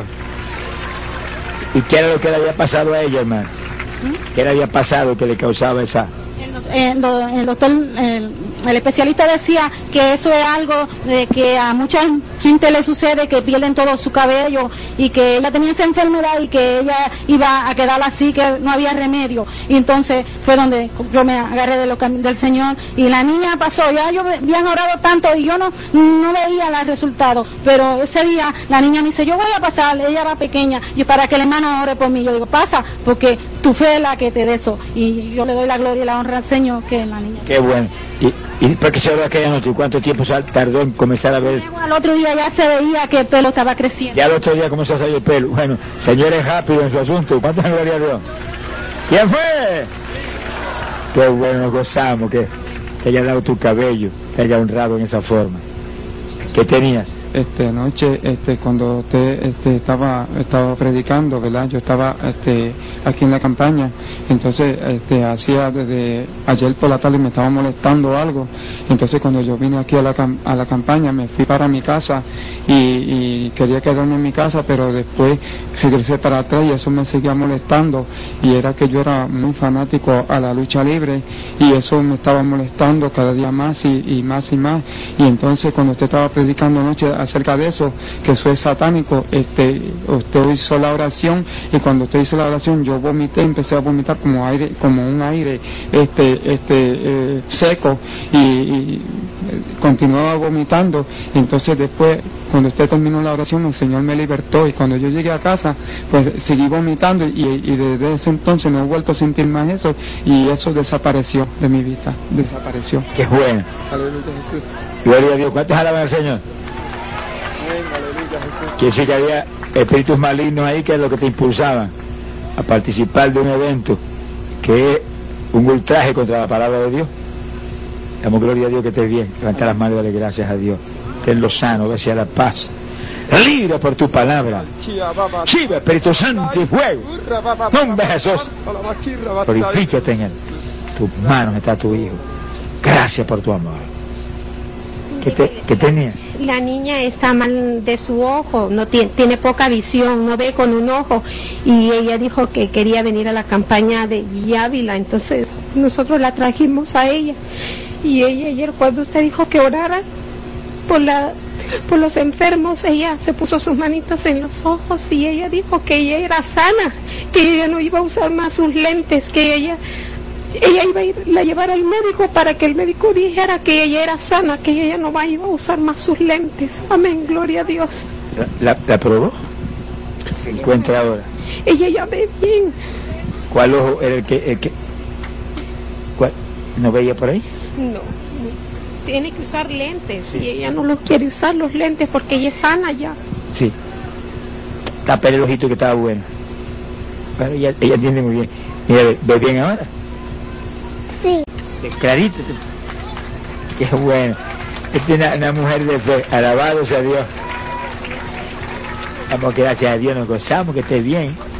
¿Y qué era lo que le había pasado a ella, hermano? ¿Qué le había pasado que le causaba esa...? El, el doctor, el, el especialista decía que eso es algo de que a mucha gente le sucede, que pierden todo su cabello, y que ella tenía esa enfermedad y que ella iba a quedar así, que no había remedio. Y entonces fue donde yo me agarré de lo, del Señor, y la niña pasó. Ya yo habían orado tanto y yo no, no veía los resultados, pero ese día la niña me dice, yo voy a pasar, ella era pequeña, y para que el hermano ore por mí. Yo digo, pasa, porque tu fe es la que te dé eso, y yo le doy la gloria y la honra al Señor, que es la niña. Qué bueno. ¿Y, y por qué se oró aquella noche? ¿Cuánto tiempo tardó en comenzar a ver? Luego, al otro día ya se veía que el pelo estaba creciendo. Ya al otro día comenzó a salir el pelo. Bueno, señor es rápido en su asunto. ¿Cuántas gloria a Dios? ¿Quién fue? Qué bueno, nos gozamos que te haya dado tu cabello, te haya honrado en esa forma. ¿Qué tenías? Este, anoche, este, cuando usted este, estaba, estaba predicando, ¿verdad? Yo estaba este, aquí en la campaña, entonces este, hacía desde ayer por la tarde me estaba molestando algo, entonces cuando yo vine aquí a la, a la campaña me fui para mi casa y, y quería quedarme en mi casa, pero después regresé para atrás y eso me seguía molestando, y era que yo era muy fanático a la lucha libre y eso me estaba molestando cada día más y, y más y más, y entonces cuando usted estaba predicando anoche acerca de eso, que eso es satánico, este, usted hizo la oración, y cuando usted hizo la oración yo vomité, empecé a vomitar como aire, como un aire este, este eh, seco, y, y continuaba vomitando. Entonces después, cuando usted terminó la oración, el Señor me libertó, y cuando yo llegué a casa, pues seguí vomitando, y, y desde ese entonces no he vuelto a sentir más eso, y eso desapareció de mi vista, desapareció. Qué bueno. Aleluya, Jesús. Gloria a Dios. ¿Cuántos alaban al Señor? Quiere decir que había espíritus malignos ahí, que es lo que te impulsaban a participar de un evento que es un ultraje contra la palabra de Dios. Damos gloria a Dios que estés bien. Levanta las manos y dale gracias a Dios. Tenlo sano, gracias a la paz. Libre por tu palabra. Chiva, Espíritu Santo y fuego. Nombre de Jesús. Glorifícate en él. Tus manos está tu hijo. Gracias por tu amor. ¿Qué, te, ¿Qué tenía? La niña está mal de su ojo, no tiene, tiene poca visión, no ve con un ojo, y ella dijo que quería venir a la campaña de Ávila, entonces nosotros la trajimos a ella, y ella ayer cuando usted dijo que orara por la por los enfermos, ella se puso sus manitas en los ojos y ella dijo que ella era sana, que ella no iba a usar más sus lentes, que ella ella iba a ir, la llevar al médico para que el médico dijera que ella era sana, que ella no va, iba a usar más sus lentes. Amén, gloria a Dios. ¿La, la, la probó? Se encuentra ahora. Ella ya ve bien. ¿Cuál ojo era el que, el que cuál, no veía por ahí? No, no, tiene que usar lentes, sí. Y ella no los quiere usar los lentes porque ella es sana ya. Sí. Tapé el ojito que estaba bueno. Pero ella, ella entiende muy bien. Mira, ¿ves bien ahora? Sí. Clarito. Qué bueno. Esta es una, una mujer de fe. Alabado sea Dios. Damos gracias a Dios, nos gozamos, que esté bien.